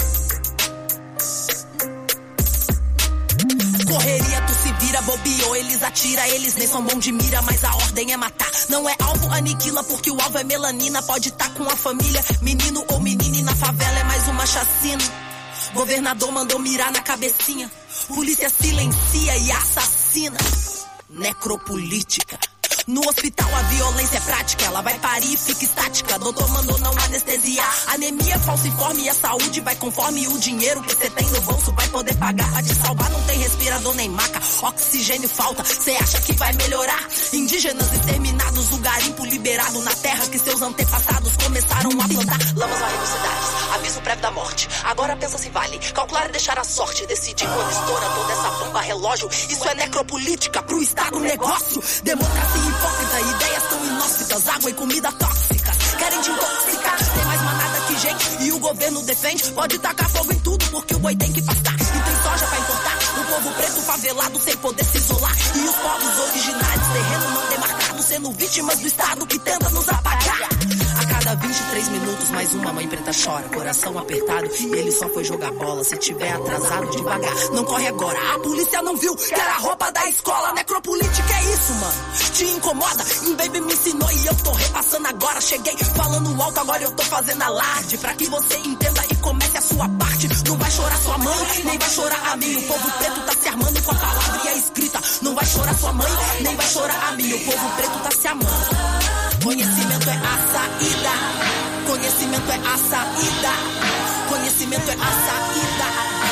Correria, tu se vira, bobeou, eles atira, eles nem são bons de mira, mas a ordem é matar. Não é alvo, aniquila, porque o alvo é melanina. Pode tá com a família, menino ou menina, e na favela é mais uma chacina. Governador mandou mirar na cabecinha, polícia silencia e assassina. Necropolítica. No hospital a violência é prática, ela vai parir e fica estática. Doutor mandou não anestesiar. Anemia falciforme e a saúde vai conforme o dinheiro que você tem no bolso vai poder pagar. Pra te salvar não tem respirador nem maca, oxigênio falta, cê acha que vai melhorar? Indígenas exterminados, o garimpo liberado na terra que seus antepassados começaram a plantar. Lamas varrendo cidades, aviso prévio da morte. Agora pensa se vale, calcular e deixar a sorte. Decidir quando estoura toda essa bomba relógio. Isso é necropolítica pro Estado negócio. Democracia hipócrita, ideias tão inóspitas, água e comida tóxicas, querem te intoxicar, tem mais manada que gente e o governo defende, pode tacar fogo em tudo porque o boi tem que pastar, e tem soja pra importar, o povo preto favelado sem poder se isolar, e os povos originários, terreno não demarcado, sendo vítimas do Estado que tenta nos apagar. A cada 23 minutos mais uma mãe preta chora, coração apertado, e ele só foi jogar bola, se tiver atrasado devagar, não corre agora, a polícia não viu que era a roupa da escola. Necropolítica é isso, mano, te incomoda, baby me ensinou e eu tô repassando agora, cheguei falando alto, agora eu tô fazendo alarde, pra que você entenda e comece a sua parte. Não vai chorar sua mãe, nem vai chorar a mim, o povo preto tá se armando com a palavra e a escrita. Não vai chorar sua mãe, nem vai chorar a mim, o povo preto tá se amando. Conhecimento é a saída, conhecimento é a saída, conhecimento é a saída,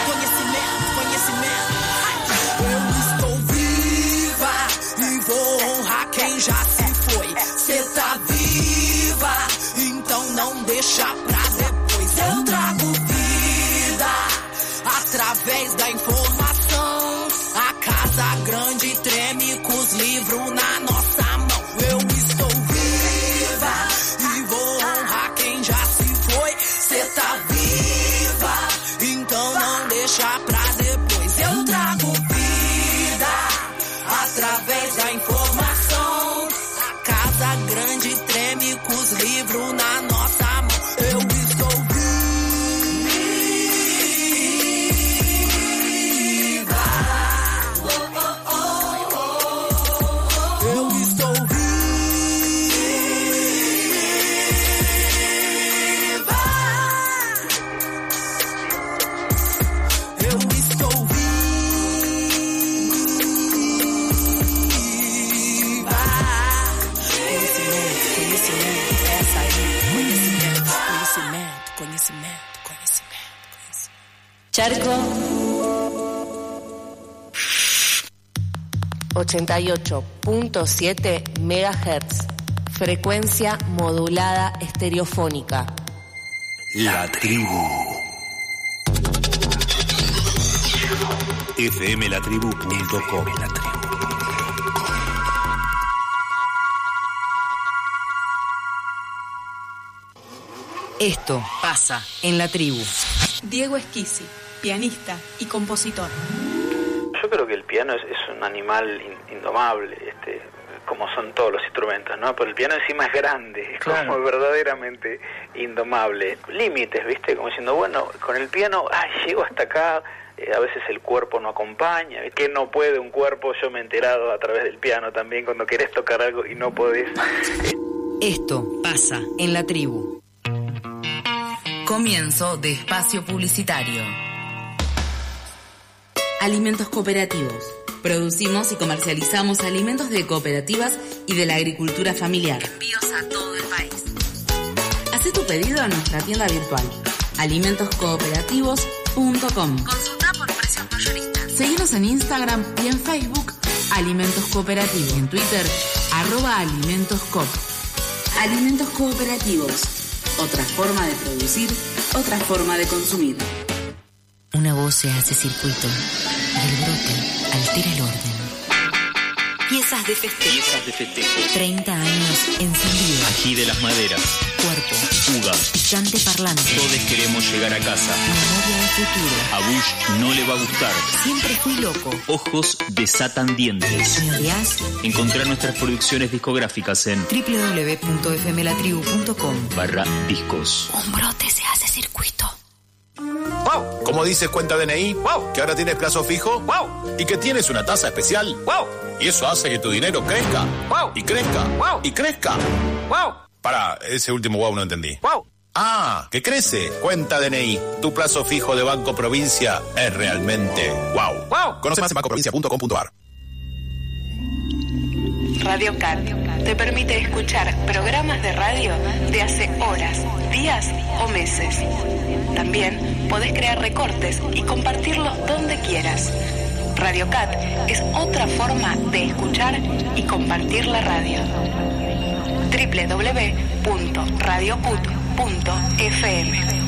conhecimento. Eu estou viva e vou honrar quem já se foi. Cê tá viva, então não deixa pra depois. Eu trago vida através da informação. A casa grande treme com os livros na nossa mão. Eu estou viva e vou honrar quem já se foi. Cê tá viva, então não deixa pra depois. Eu trago vida através da informação. A casa grande treme com os livros na nossa mão. Eu estou viva. Eu estou viva. Eu estou viva. Conhecimento. Charco 88.7 MHz. Frecuencia modulada estereofónica. La tribu. fmlatribu.com. Esto pasa en la tribu. Diego Esquisi, pianista y compositor. Yo creo que el piano es un animal indomable, como son todos los instrumentos, ¿no? Pero el piano encima es grande, es como verdaderamente indomable. Límites, ¿viste? Como diciendo, bueno, con el piano, llego hasta acá, a veces el cuerpo no acompaña. ¿Qué no puede un cuerpo? Yo me he enterado a través del piano también, cuando querés tocar algo y no podés. Esto pasa en la tribu. Comienzo de espacio publicitario. Alimentos cooperativos. Producimos y comercializamos alimentos de cooperativas y de la agricultura familiar. Envíos a todo el país. Haz tu pedido a nuestra tienda virtual, alimentoscooperativos.com. Consulta por precios mayoristas. Seguinos en Instagram y en Facebook, Alimentos Cooperativos. En Twitter, @alimentoscoop. Alimentos cooperativos. Otra forma de producir, otra forma de consumir. Una voz se hace circuito y el brote altera el orden. Piezas de festejo. 30 años encendido. Ají de las maderas. Cuerpo. Fuga. Llante parlante. Todos queremos llegar a casa. Memoria de futuro. A Bush no le va a gustar. Siempre fui loco. Ojos desatan dientes. ¿Me odias? Encontrar nuestras producciones discográficas en www.fmlatribu.com/discos. Un brote se hace circuito. ¡Wow! Como dices cuenta DNI, ¡wow! Que ahora tienes plazo fijo, ¡wow! Y que tienes una tasa especial, ¡wow! Y eso hace que tu dinero crezca, ¡wow! Y crezca, ¡wow! Y crezca, ¡wow! Para, ese último wow no entendí. ¡Wow! Ah, que crece. Cuenta DNI. Tu plazo fijo de Banco Provincia es realmente wow. ¡Wow! Conoce más en bancoprovincia.com.ar. Radio Cat te permite escuchar programas de radio de hace horas, días o meses. También podés crear recortes y compartirlos donde quieras. Radio Cat es otra forma de escuchar y compartir la radio. www.radiocut.fm.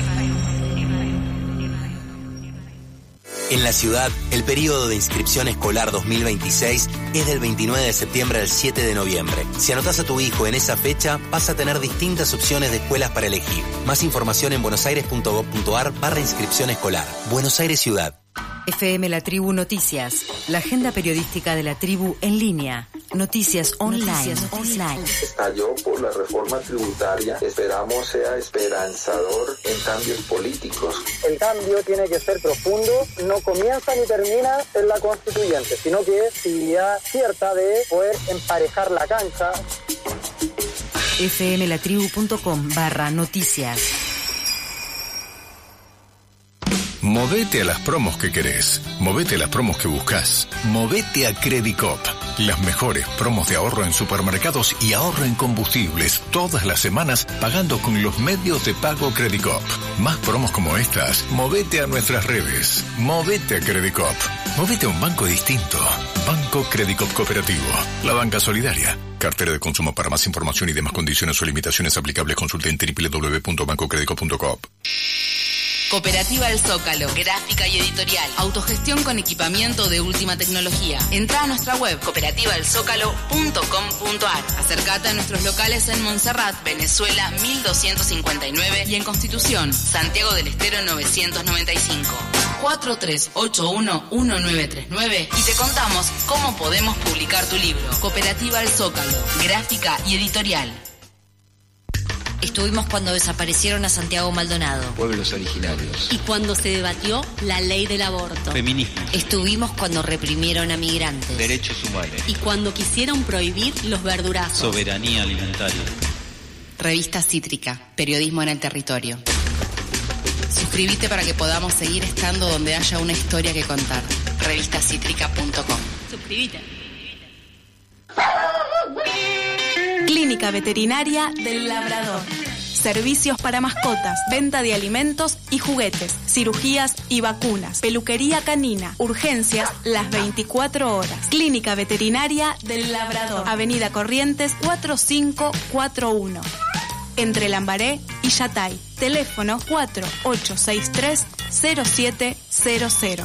En la ciudad, el periodo de inscripción escolar 2026 es del 29 de septiembre al 7 de noviembre. Si anotás a tu hijo en esa fecha, vas a tener distintas opciones de escuelas para elegir. Más información en buenosaires.gov.ar/inscripción escolar. Buenos Aires Ciudad. FM La Tribu Noticias, la agenda periodística de la tribu en línea. Noticias online. Estalló por la reforma tributaria. Esperamos sea esperanzador en cambios políticos. El cambio tiene que ser profundo, no comienza ni termina en la constituyente, sino que es posibilidad cierta de poder emparejar la cancha. fmlatribu.com/noticias. Movete a las promos que querés. Movete a las promos que buscas. Movete a Credicop. Las mejores promos de ahorro en supermercados y ahorro en combustibles todas las semanas pagando con los medios de pago Credicop. Más promos como estas. Movete a nuestras redes. Movete a Credicop. Movete a un banco distinto. Banco Credicop Cooperativo. La banca solidaria. Cartera de consumo. Para más información y demás condiciones o limitaciones aplicables consulte en www.bancocredico.com. Cooperativa El Zócalo, gráfica y editorial, autogestión con equipamiento de última tecnología. Entra a nuestra web cooperativaelzócalo.com.ar. Acércate a nuestros locales en Montserrat, Venezuela 1259 y en Constitución, Santiago del Estero 995. 4381-1939 y te contamos cómo podemos publicar tu libro. Cooperativa El Zócalo, gráfica y editorial. Estuvimos cuando desaparecieron a Santiago Maldonado. Pueblos originarios. Y cuando se debatió la ley del aborto. Feminismo. Estuvimos cuando reprimieron a migrantes. Derechos humanos. Y cuando quisieron prohibir los verdurazos. Soberanía alimentaria. Revista Cítrica, periodismo en el territorio. Suscríbete para que podamos seguir estando donde haya una historia que contar. Revistacítrica.com. Suscríbete. Clínica Veterinaria del Labrador. Servicios para mascotas, venta de alimentos y juguetes, cirugías y vacunas, peluquería canina, urgencias las 24 horas. Clínica Veterinaria del Labrador. Avenida Corrientes 4541. Entre Lambaré y Yatay. Teléfono 4863-0700.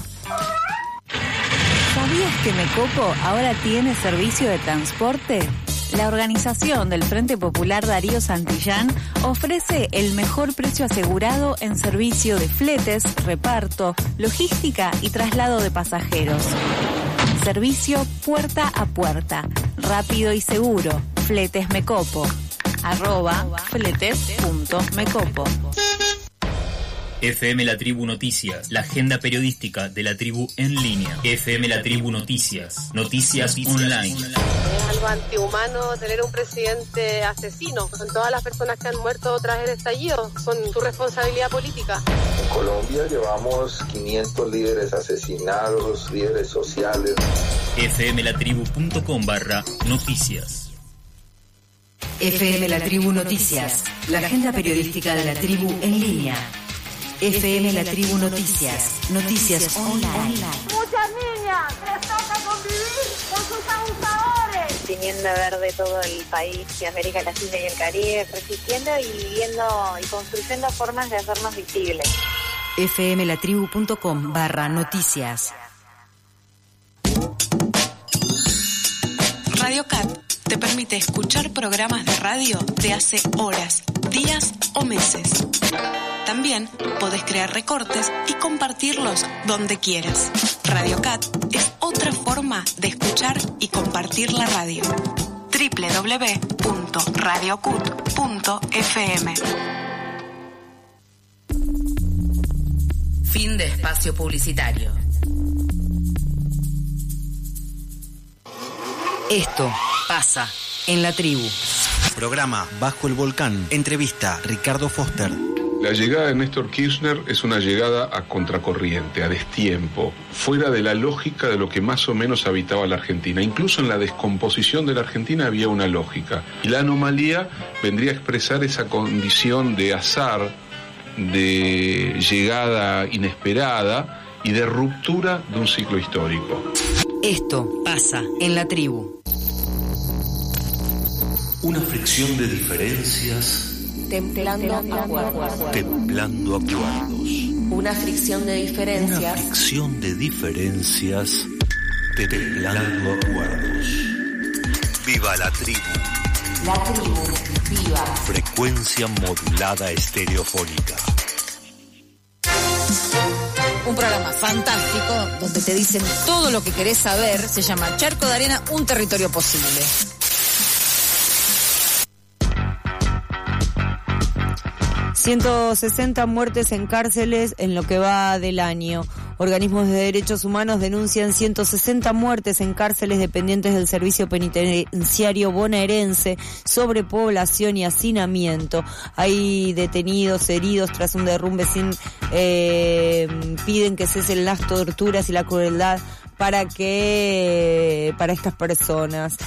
¿Sabías que Mecopo ahora tiene servicio de transporte? La organización del Frente Popular Darío Santillán ofrece el mejor precio asegurado en servicio de fletes, reparto, logística y traslado de pasajeros. Servicio puerta a puerta, rápido y seguro. Fletes Mecopo. @fletes.mecopo. FM La Tribu Noticias, la agenda periodística de la tribu en línea. FM La Tribu Noticias, noticias online. Es algo antihumano tener un presidente asesino. Son todas las personas que han muerto tras el estallido, son su responsabilidad política. En Colombia llevamos 500 líderes asesinados, líderes sociales. fmlatribu.com/noticias. FM La Tribu Noticias, la agenda periodística de la tribu en línea. FM La Tribu Noticias, noticias online. Muchas niñas les toca convivir con sus abusadores. Tiñendo de verde todo el país de América Latina y el Caribe, resistiendo y viviendo y construyendo formas de hacernos visibles. fmlatribu.com/noticias. Radio Cat te permite escuchar programas de radio de hace horas, días o meses. También podés crear recortes y compartirlos donde quieras. Radio Cat es otra forma de escuchar y compartir la radio. www.radiocut.fm. Fin de espacio publicitario. Esto pasa en la tribu. Programa Bajo el Volcán. Entrevista Ricardo Foster. La llegada de Néstor Kirchner es una llegada a contracorriente, a destiempo, fuera de la lógica de lo que más o menos habitaba la Argentina. Incluso en la descomposición de la Argentina había una lógica. Y la anomalía vendría a expresar esa condición de azar, de llegada inesperada y de ruptura de un ciclo histórico. Esto pasa en la tribu. Una fricción de diferencias. Templando acuerdos. Templando acuerdos. Una fricción de diferencias. Una fricción de diferencias. Templando acuerdos. ¡Viva la tribu! La tribu, viva. Frecuencia modulada estereofónica. Un programa fantástico donde te dicen todo lo que querés saber. Se llama Charco de Arena, un territorio posible. ...160 muertes en cárceles en lo que va del año. Organismos de derechos humanos denuncian 160 muertes en cárceles dependientes del servicio penitenciario bonaerense, sobrepoblación y hacinamiento. Hay detenidos, heridos tras un derrumbe piden que cesen las torturas y la crueldad para estas personas.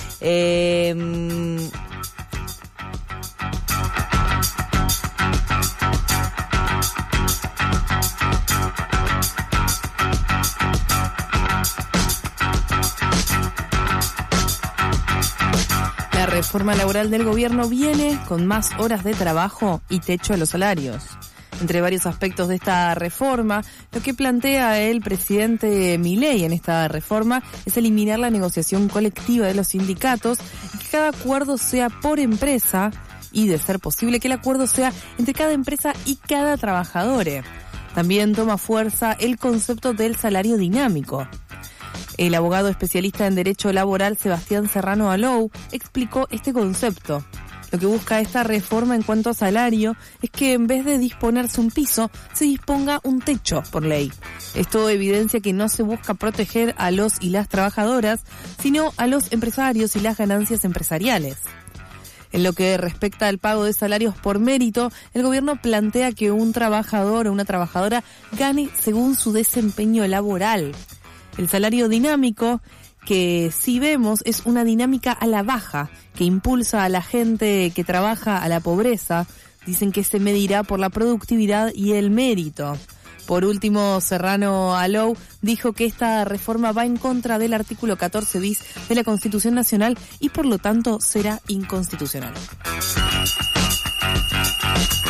La reforma laboral del gobierno viene con más horas de trabajo y techo a los salarios. Entre varios aspectos de esta reforma, lo que plantea el presidente Milei en esta reforma es eliminar la negociación colectiva de los sindicatos y que cada acuerdo sea por empresa y, de ser posible, que el acuerdo sea entre cada empresa y cada trabajador. También toma fuerza el concepto del salario dinámico. El abogado especialista en Derecho Laboral Sebastián Serrano Alou explicó este concepto. Lo que busca esta reforma en cuanto a salario es que en vez de disponerse un piso, se disponga un techo por ley. Esto evidencia que no se busca proteger a los y las trabajadoras, sino a los empresarios y las ganancias empresariales. En lo que respecta al pago de salarios por mérito, el gobierno plantea que un trabajador o una trabajadora gane según su desempeño laboral. El salario dinámico, que si vemos es una dinámica a la baja, que impulsa a la gente que trabaja a la pobreza. Dicen que se medirá por la productividad y el mérito. Por último, Serrano Alou dijo que esta reforma va en contra del artículo 14 bis de la Constitución Nacional y por lo tanto será inconstitucional.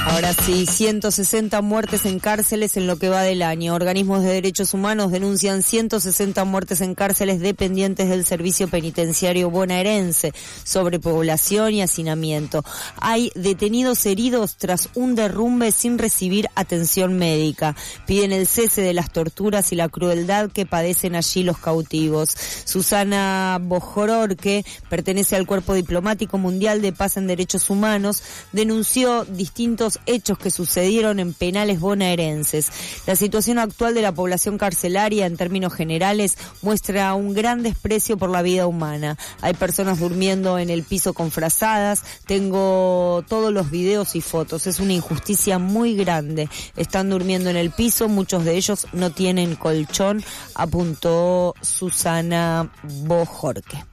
Ahora sí, 160 muertes en cárceles en lo que va del año. Organismos de derechos humanos denuncian 160 muertes en cárceles dependientes del servicio penitenciario bonaerense, sobrepoblación y hacinamiento. Hay detenidos heridos tras un derrumbe sin recibir atención médica. Piden el cese de las torturas y la crueldad que padecen allí los cautivos. Susana Bojorquez pertenece al Cuerpo Diplomático Mundial de Paz en Derechos Humanos, denunció distintos hechos que sucedieron en penales bonaerenses. La situación actual de la población carcelaria en términos generales muestra un gran desprecio por la vida humana. Hay personas durmiendo en el piso con frazadas, tengo todos los videos y fotos, es una injusticia muy grande. Están durmiendo en el piso, muchos de ellos no tienen colchón, apuntó Susana Bojorquez.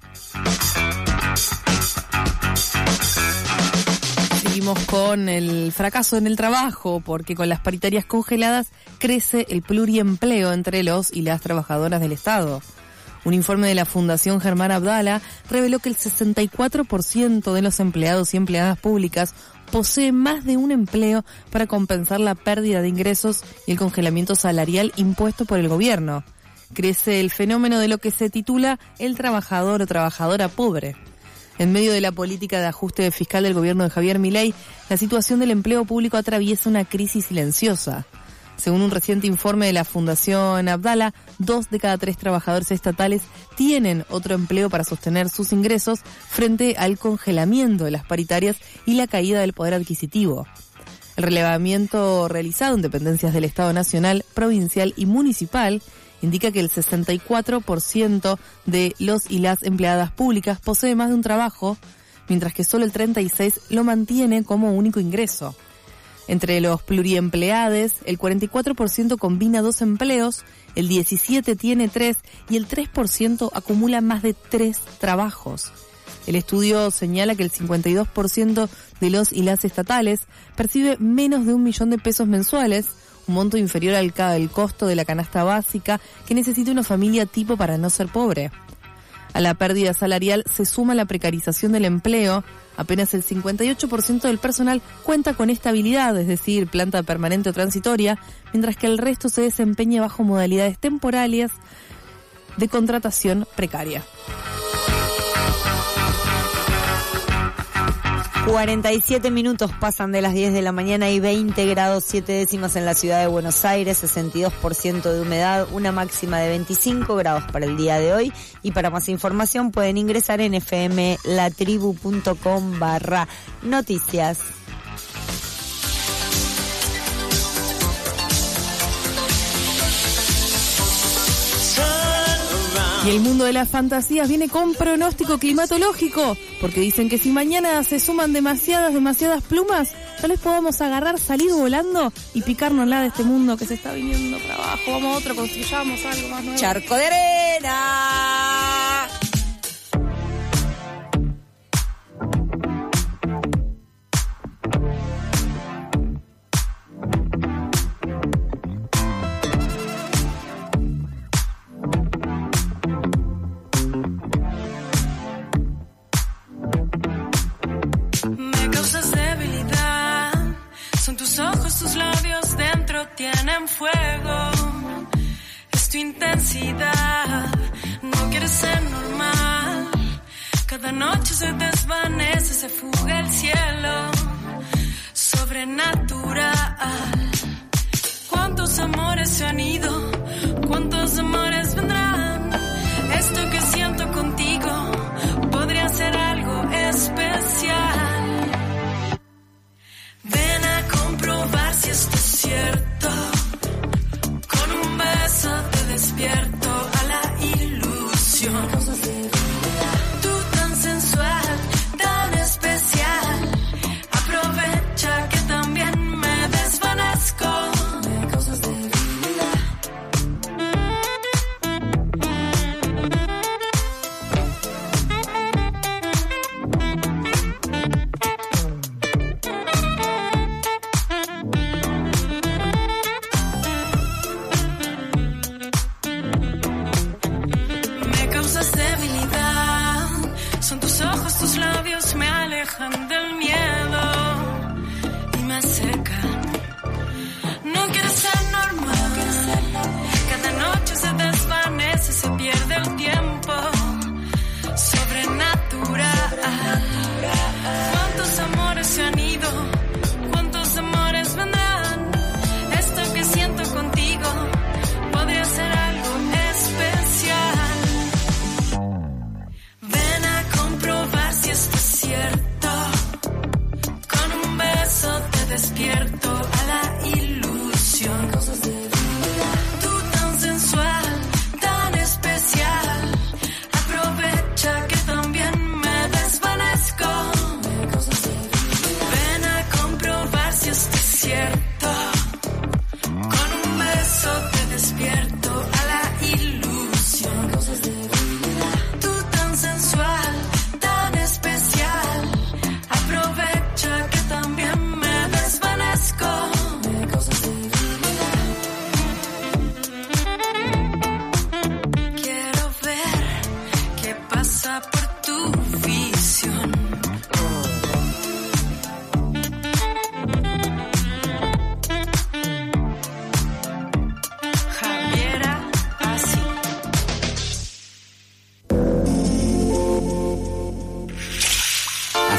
Seguimos con el fracaso en el trabajo, porque con las paritarias congeladas crece el pluriempleo entre los y las trabajadoras del Estado. Un informe de la Fundación Germán Abdala reveló que el 64% de los empleados y empleadas públicas posee más de un empleo para compensar la pérdida de ingresos y el congelamiento salarial impuesto por el gobierno. Crece el fenómeno de lo que se titula el trabajador o trabajadora pobre. En medio de la política de ajuste fiscal del gobierno de Javier Milei, la situación del empleo público atraviesa una crisis silenciosa. Según un reciente informe de la Fundación Abdala, 2 de cada 3 trabajadores estatales tienen otro empleo para sostener sus ingresos frente al congelamiento de las paritarias y la caída del poder adquisitivo. El relevamiento realizado en dependencias del Estado Nacional, provincial y municipal indica que el 64% de los y las empleadas públicas posee más de un trabajo, mientras que solo el 36% lo mantiene como único ingreso. Entre los pluriempleades, el 44% combina 2 empleos, el 17% tiene 3 y el 3% acumula más de 3 trabajos. El estudio señala que el 52% de los y las estatales percibe menos de 1 millón de pesos mensuales, un monto inferior al costo de la canasta básica que necesita una familia tipo para no ser pobre. A la pérdida salarial se suma la precarización del empleo. Apenas el 58% del personal cuenta con estabilidad, es decir, planta permanente o transitoria, mientras que el resto se desempeña bajo modalidades temporales de contratación precaria. 47 minutos pasan de las 10 de la mañana y 20 grados 7 décimas en la ciudad de Buenos Aires, 62% de humedad, una máxima de 25 grados para el día de hoy. Y para más información pueden ingresar en fmlatribu.com/noticias. Y el mundo de las fantasías viene con pronóstico climatológico, porque dicen que si mañana se suman demasiadas plumas, tal vez podamos agarrar, salir volando y picárnosla de este mundo que se está viniendo para abajo. Vamos a otro, construyamos algo más nuevo. ¡Charco de arena! Tus labios dentro tienen fuego, es tu intensidad, no quieres ser normal, cada noche se desvanece, se fuga el cielo, sobrenatural. ¿Cuántos amores se han ido? ¿Cuántos amores vendrán? Esto que siento contigo podría ser algo especial. Ven a comprobar si esto es cierto. Con un beso te despierto a la ilusión. Tú tan sensual, tan especial. Aprovecha que también me desvanezco.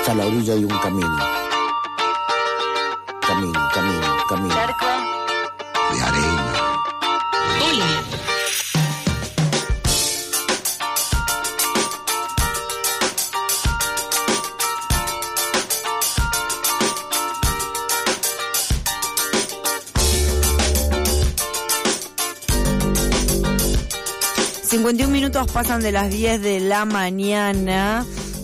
hasta la orilla de un camino. Camino. Charco. De arena. Hola. Minutos pasan de las 10 de la mañana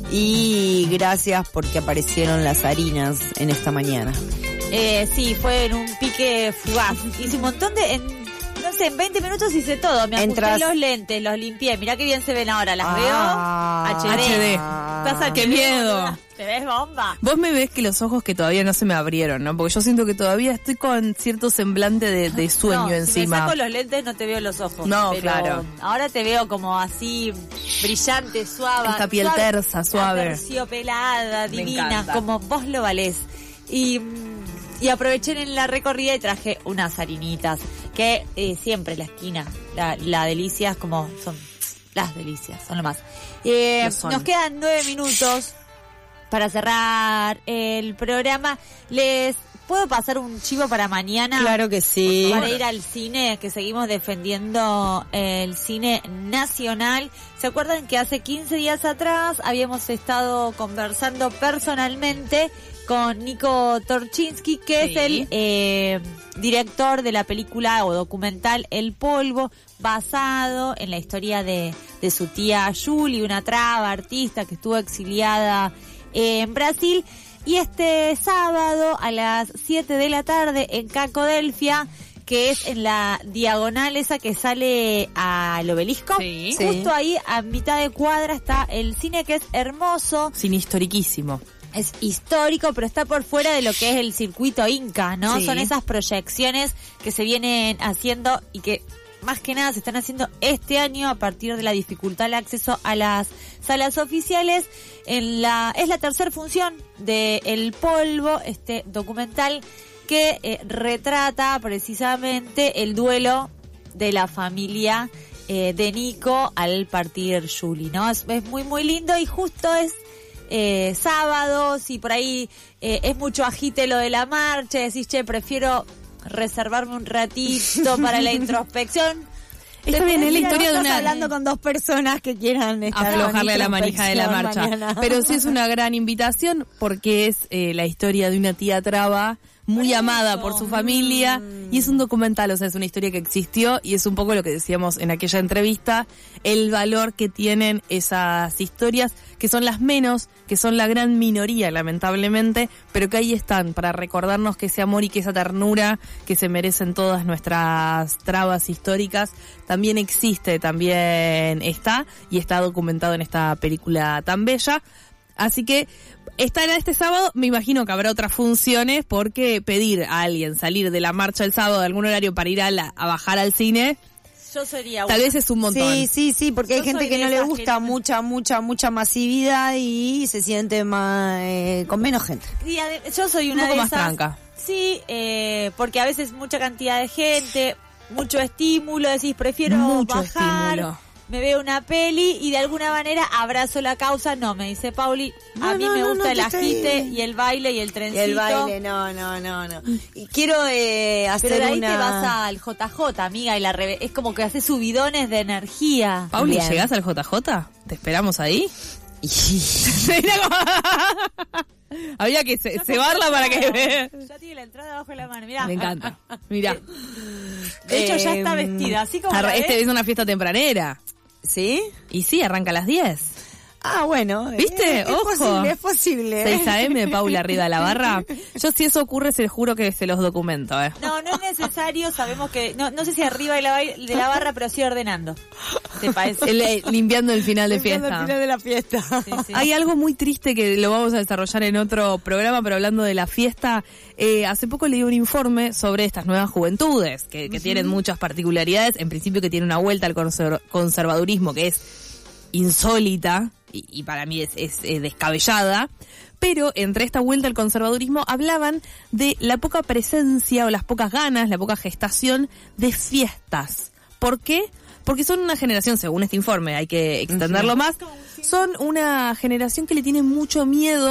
y gracias porque aparecieron las harinas en esta mañana. Sí, fue en un pique fugaz. Hice un montón de... no sé, en 20 minutos hice todo. Me ajusté los lentes, los limpié. Mirá qué bien se ven ahora. Las veo. HD. Estás ¡qué miedo! ¿Te ves bomba? Vos me ves que los ojos que todavía no se me abrieron, ¿no? Porque yo siento que todavía estoy con cierto semblante de sueño encima. Si me saco los lentes no te veo los ojos. No, pero claro. Ahora te veo como así brillante, suave. Esta piel tersa, suave. Terciopelada, divina, como vos lo valés. Y aproveché en la recorrida y traje unas harinitas que siempre la esquina, la delicia es como son las delicias, son lo más. Nos quedan 9 minutos para cerrar el programa. ¿Les puedo pasar un chivo para mañana? Claro que sí. Para ir al cine, que seguimos defendiendo el cine nacional. ¿Se acuerdan que hace 15 días atrás habíamos estado conversando personalmente con Nico Torchinsky, que es el director de la película o documental El Polvo, basado en la historia de su tía Julie, una traba artista que estuvo exiliada en Brasil? Y este sábado a las 7 de la tarde en Cacodelfia, que es en la diagonal esa que sale al Obelisco, justo ahí a mitad de cuadra está el cine, que es hermoso. Cine historiquísimo. Es histórico, pero está por fuera de lo que es el circuito Inca, ¿no? Sí. Son esas proyecciones que se vienen haciendo y que más que nada se están haciendo este año a partir de la dificultad al acceso a las salas oficiales. Es la tercera función de El Polvo, este documental que retrata precisamente el duelo de la familia de Nico al partir Julie, ¿no? Es muy, muy lindo y justo es sábado, si por ahí es mucho agite lo de la marcha, decís, che, prefiero reservarme un ratito para la introspección. Está bien, es la historia de una... hablando con dos personas que quieran estar aflojarle a la manija de la marcha. Mañana. Pero sí es una gran invitación porque es la historia de una tía traba muy amada por su familia y es un documental, o sea, es una historia que existió y es un poco lo que decíamos en aquella entrevista, el valor que tienen esas historias, que son las menos, que son la gran minoría, lamentablemente, pero que ahí están para recordarnos que ese amor y que esa ternura que se merecen todas nuestras trabas históricas también existe, también está y está documentado en esta película tan bella. Así que estará este sábado, me imagino que habrá otras funciones, porque pedir a alguien salir de la marcha el sábado de algún horario para ir a bajar al cine, yo sería tal vez es un montón. Sí, porque hay gente que no le gusta mucha masividad y se siente más con menos gente. Yo soy una un poco de más esas. tranca. Sí, porque a veces mucha cantidad de gente, mucho estímulo, decís, prefiero mucho bajar. estímulo. Me veo una peli y de alguna manera abrazo la causa. No, me dice Pauli, a mí me gusta el agite y el baile y el trencito. Y el baile, no. Y quiero hacer pero de ahí una... te vas al JJ, amiga, y es como que haces subidones de energía. Pauli, Bien. ¿llegás al JJ? ¿Te esperamos ahí? Había que cebarla para que... Ya tiene la entrada abajo de la mano, mirá. Me encanta, mirá. De hecho, ya está vestida, así como es una fiesta tempranera. ¿Sí? Y sí, arranca a las 10. Ah, bueno. ¿Viste? Ojo. Es posible. 6 AM, Paula arriba de la barra. Yo, si eso ocurre, se juro que se los documento, No es necesario, sabemos que... No sé si arriba de la barra, pero sí ordenando. ¿Te parece? Limpiando el final de fiesta. El final de la fiesta. Sí. Hay algo muy triste que lo vamos a desarrollar en otro programa, pero hablando de la fiesta, hace poco leí un informe sobre estas nuevas juventudes, que tienen muchas particularidades. En principio que tiene una vuelta al conservadurismo que es insólita, y para mí es descabellada, pero entre esta vuelta al conservadurismo hablaban de la poca presencia o las pocas ganas, la poca gestación de fiestas. ¿Por qué? Porque son una generación, según este informe, hay que extenderlo más, son una generación que le tiene mucho miedo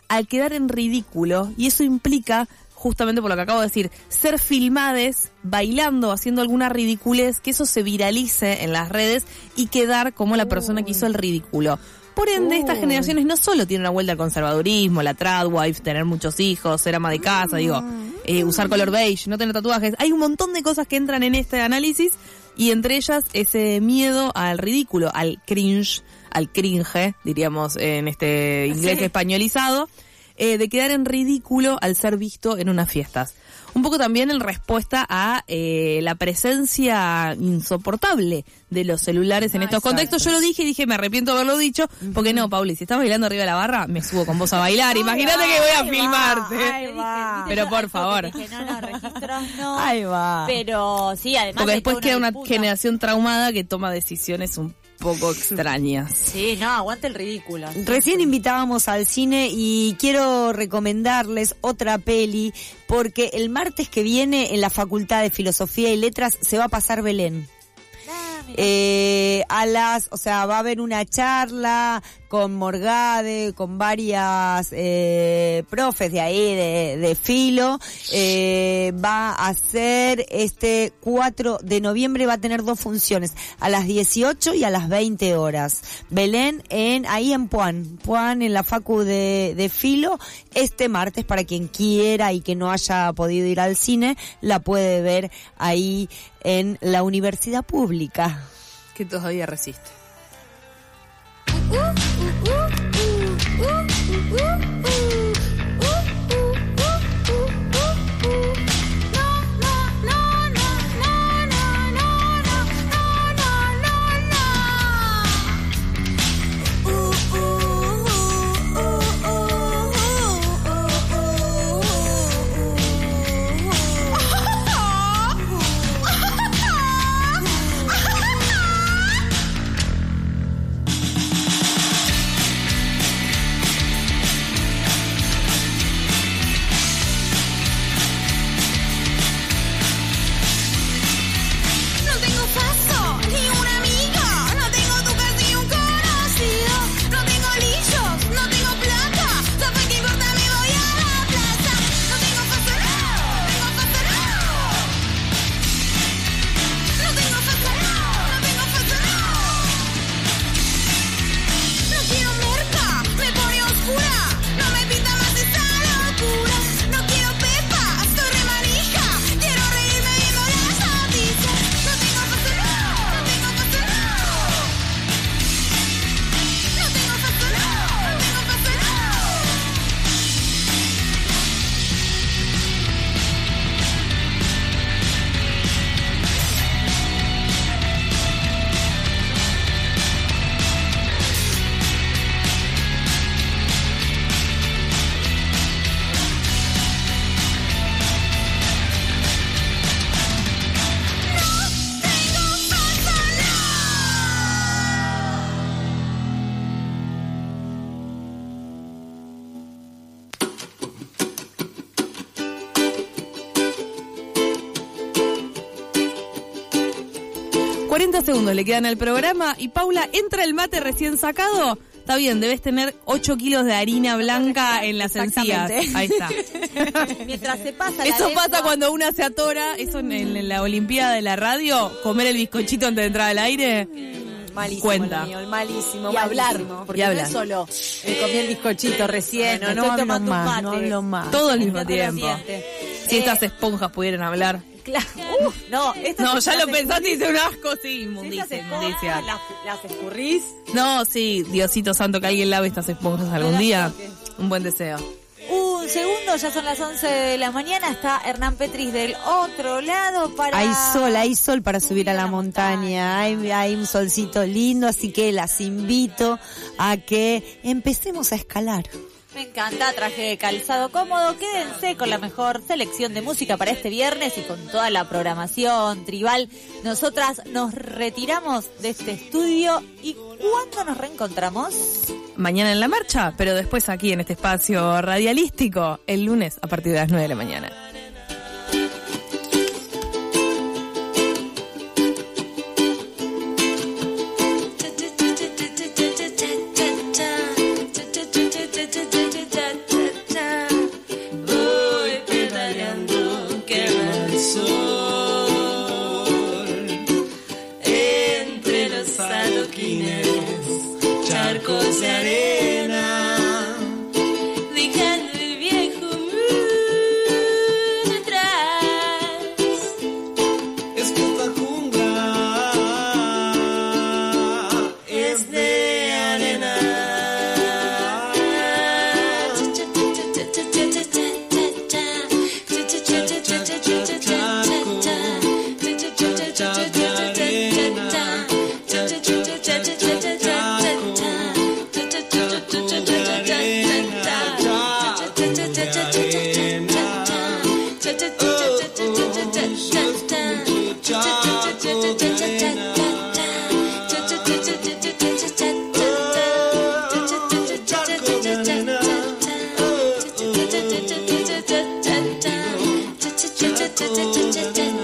al quedar en ridículo, y eso implica, justamente por lo que acabo de decir, ser filmades bailando, haciendo alguna ridiculez, que eso se viralice en las redes y quedar como la persona que hizo el ridículo. Por ende, estas generaciones no solo tienen una vuelta al conservadurismo, la tradwife, tener muchos hijos, ser ama de casa, usar color beige, no tener tatuajes. Hay un montón de cosas que entran en este análisis y entre ellas ese miedo al ridículo, al cringe, diríamos en este inglés españolizado, de quedar en ridículo al ser visto en unas fiestas. Un poco también en respuesta a la presencia insoportable de los celulares en estos contextos. Yo lo dije y dije, me arrepiento de haberlo dicho, porque no, Pauli, si estás bailando arriba de la barra, me subo con vos a bailar. Imagínate que voy a filmarte. Pero por favor. Registros no. Ahí va. Pero sí, además. Porque después queda una generación traumada que toma decisiones un poco extrañas. Sí, no, aguanta el ridículo. Recién invitábamos al cine y quiero recomendarles otra peli porque el martes que viene en la Facultad de Filosofía y Letras se va a pasar Belén. Va a haber una charla con Morgade, con varias profes de ahí, de filo. Va a ser 4 de noviembre, va a tener 2 funciones, a las 18 y a las 20 horas. Belén ahí en Puan, en la facu de filo, este martes, para quien quiera y que no haya podido ir al cine, la puede ver ahí en la universidad pública. Que todavía resiste. Segundos le quedan al programa y Paula, entra el mate recién sacado. Está bien, debes tener 8 kilos de harina blanca en las encías. Ahí está. Mientras se pasa eso pasa cuando una se atora. Eso en la Olimpiada de la radio, comer el bizcochito antes de entrar al aire. Malísimo, cuenta. Malísimo. Y hablar, porque no es solo comí el bizcochito recién, no hablo más. Todo al mismo tiempo. Si estas esponjas pudieran hablar. Claro. No, ya lo pensaste y hice un asco, sí, inmundicia. ¿Las escurrís? No, sí, Diosito santo, que alguien lave estas esponjas algún día. Un buen deseo. Un segundo, ya son las 11 de la mañana, está Hernán Petris del otro lado para... Hay sol para subir a la montaña, hay un solcito lindo, así que las invito a que empecemos a escalar. Me encanta, traje de calzado cómodo, quédense con la mejor selección de música para este viernes y con toda la programación tribal. Nosotras nos retiramos de este estudio y ¿cuándo nos reencontramos? Mañana en la marcha, pero después aquí en este espacio radialístico, el lunes a partir de las 9 de la mañana. adoquines, charcos de arena, dejando el viejo mundo atrás. Es que esta jungla es de arena. Cha cha cha cha cha cha cha.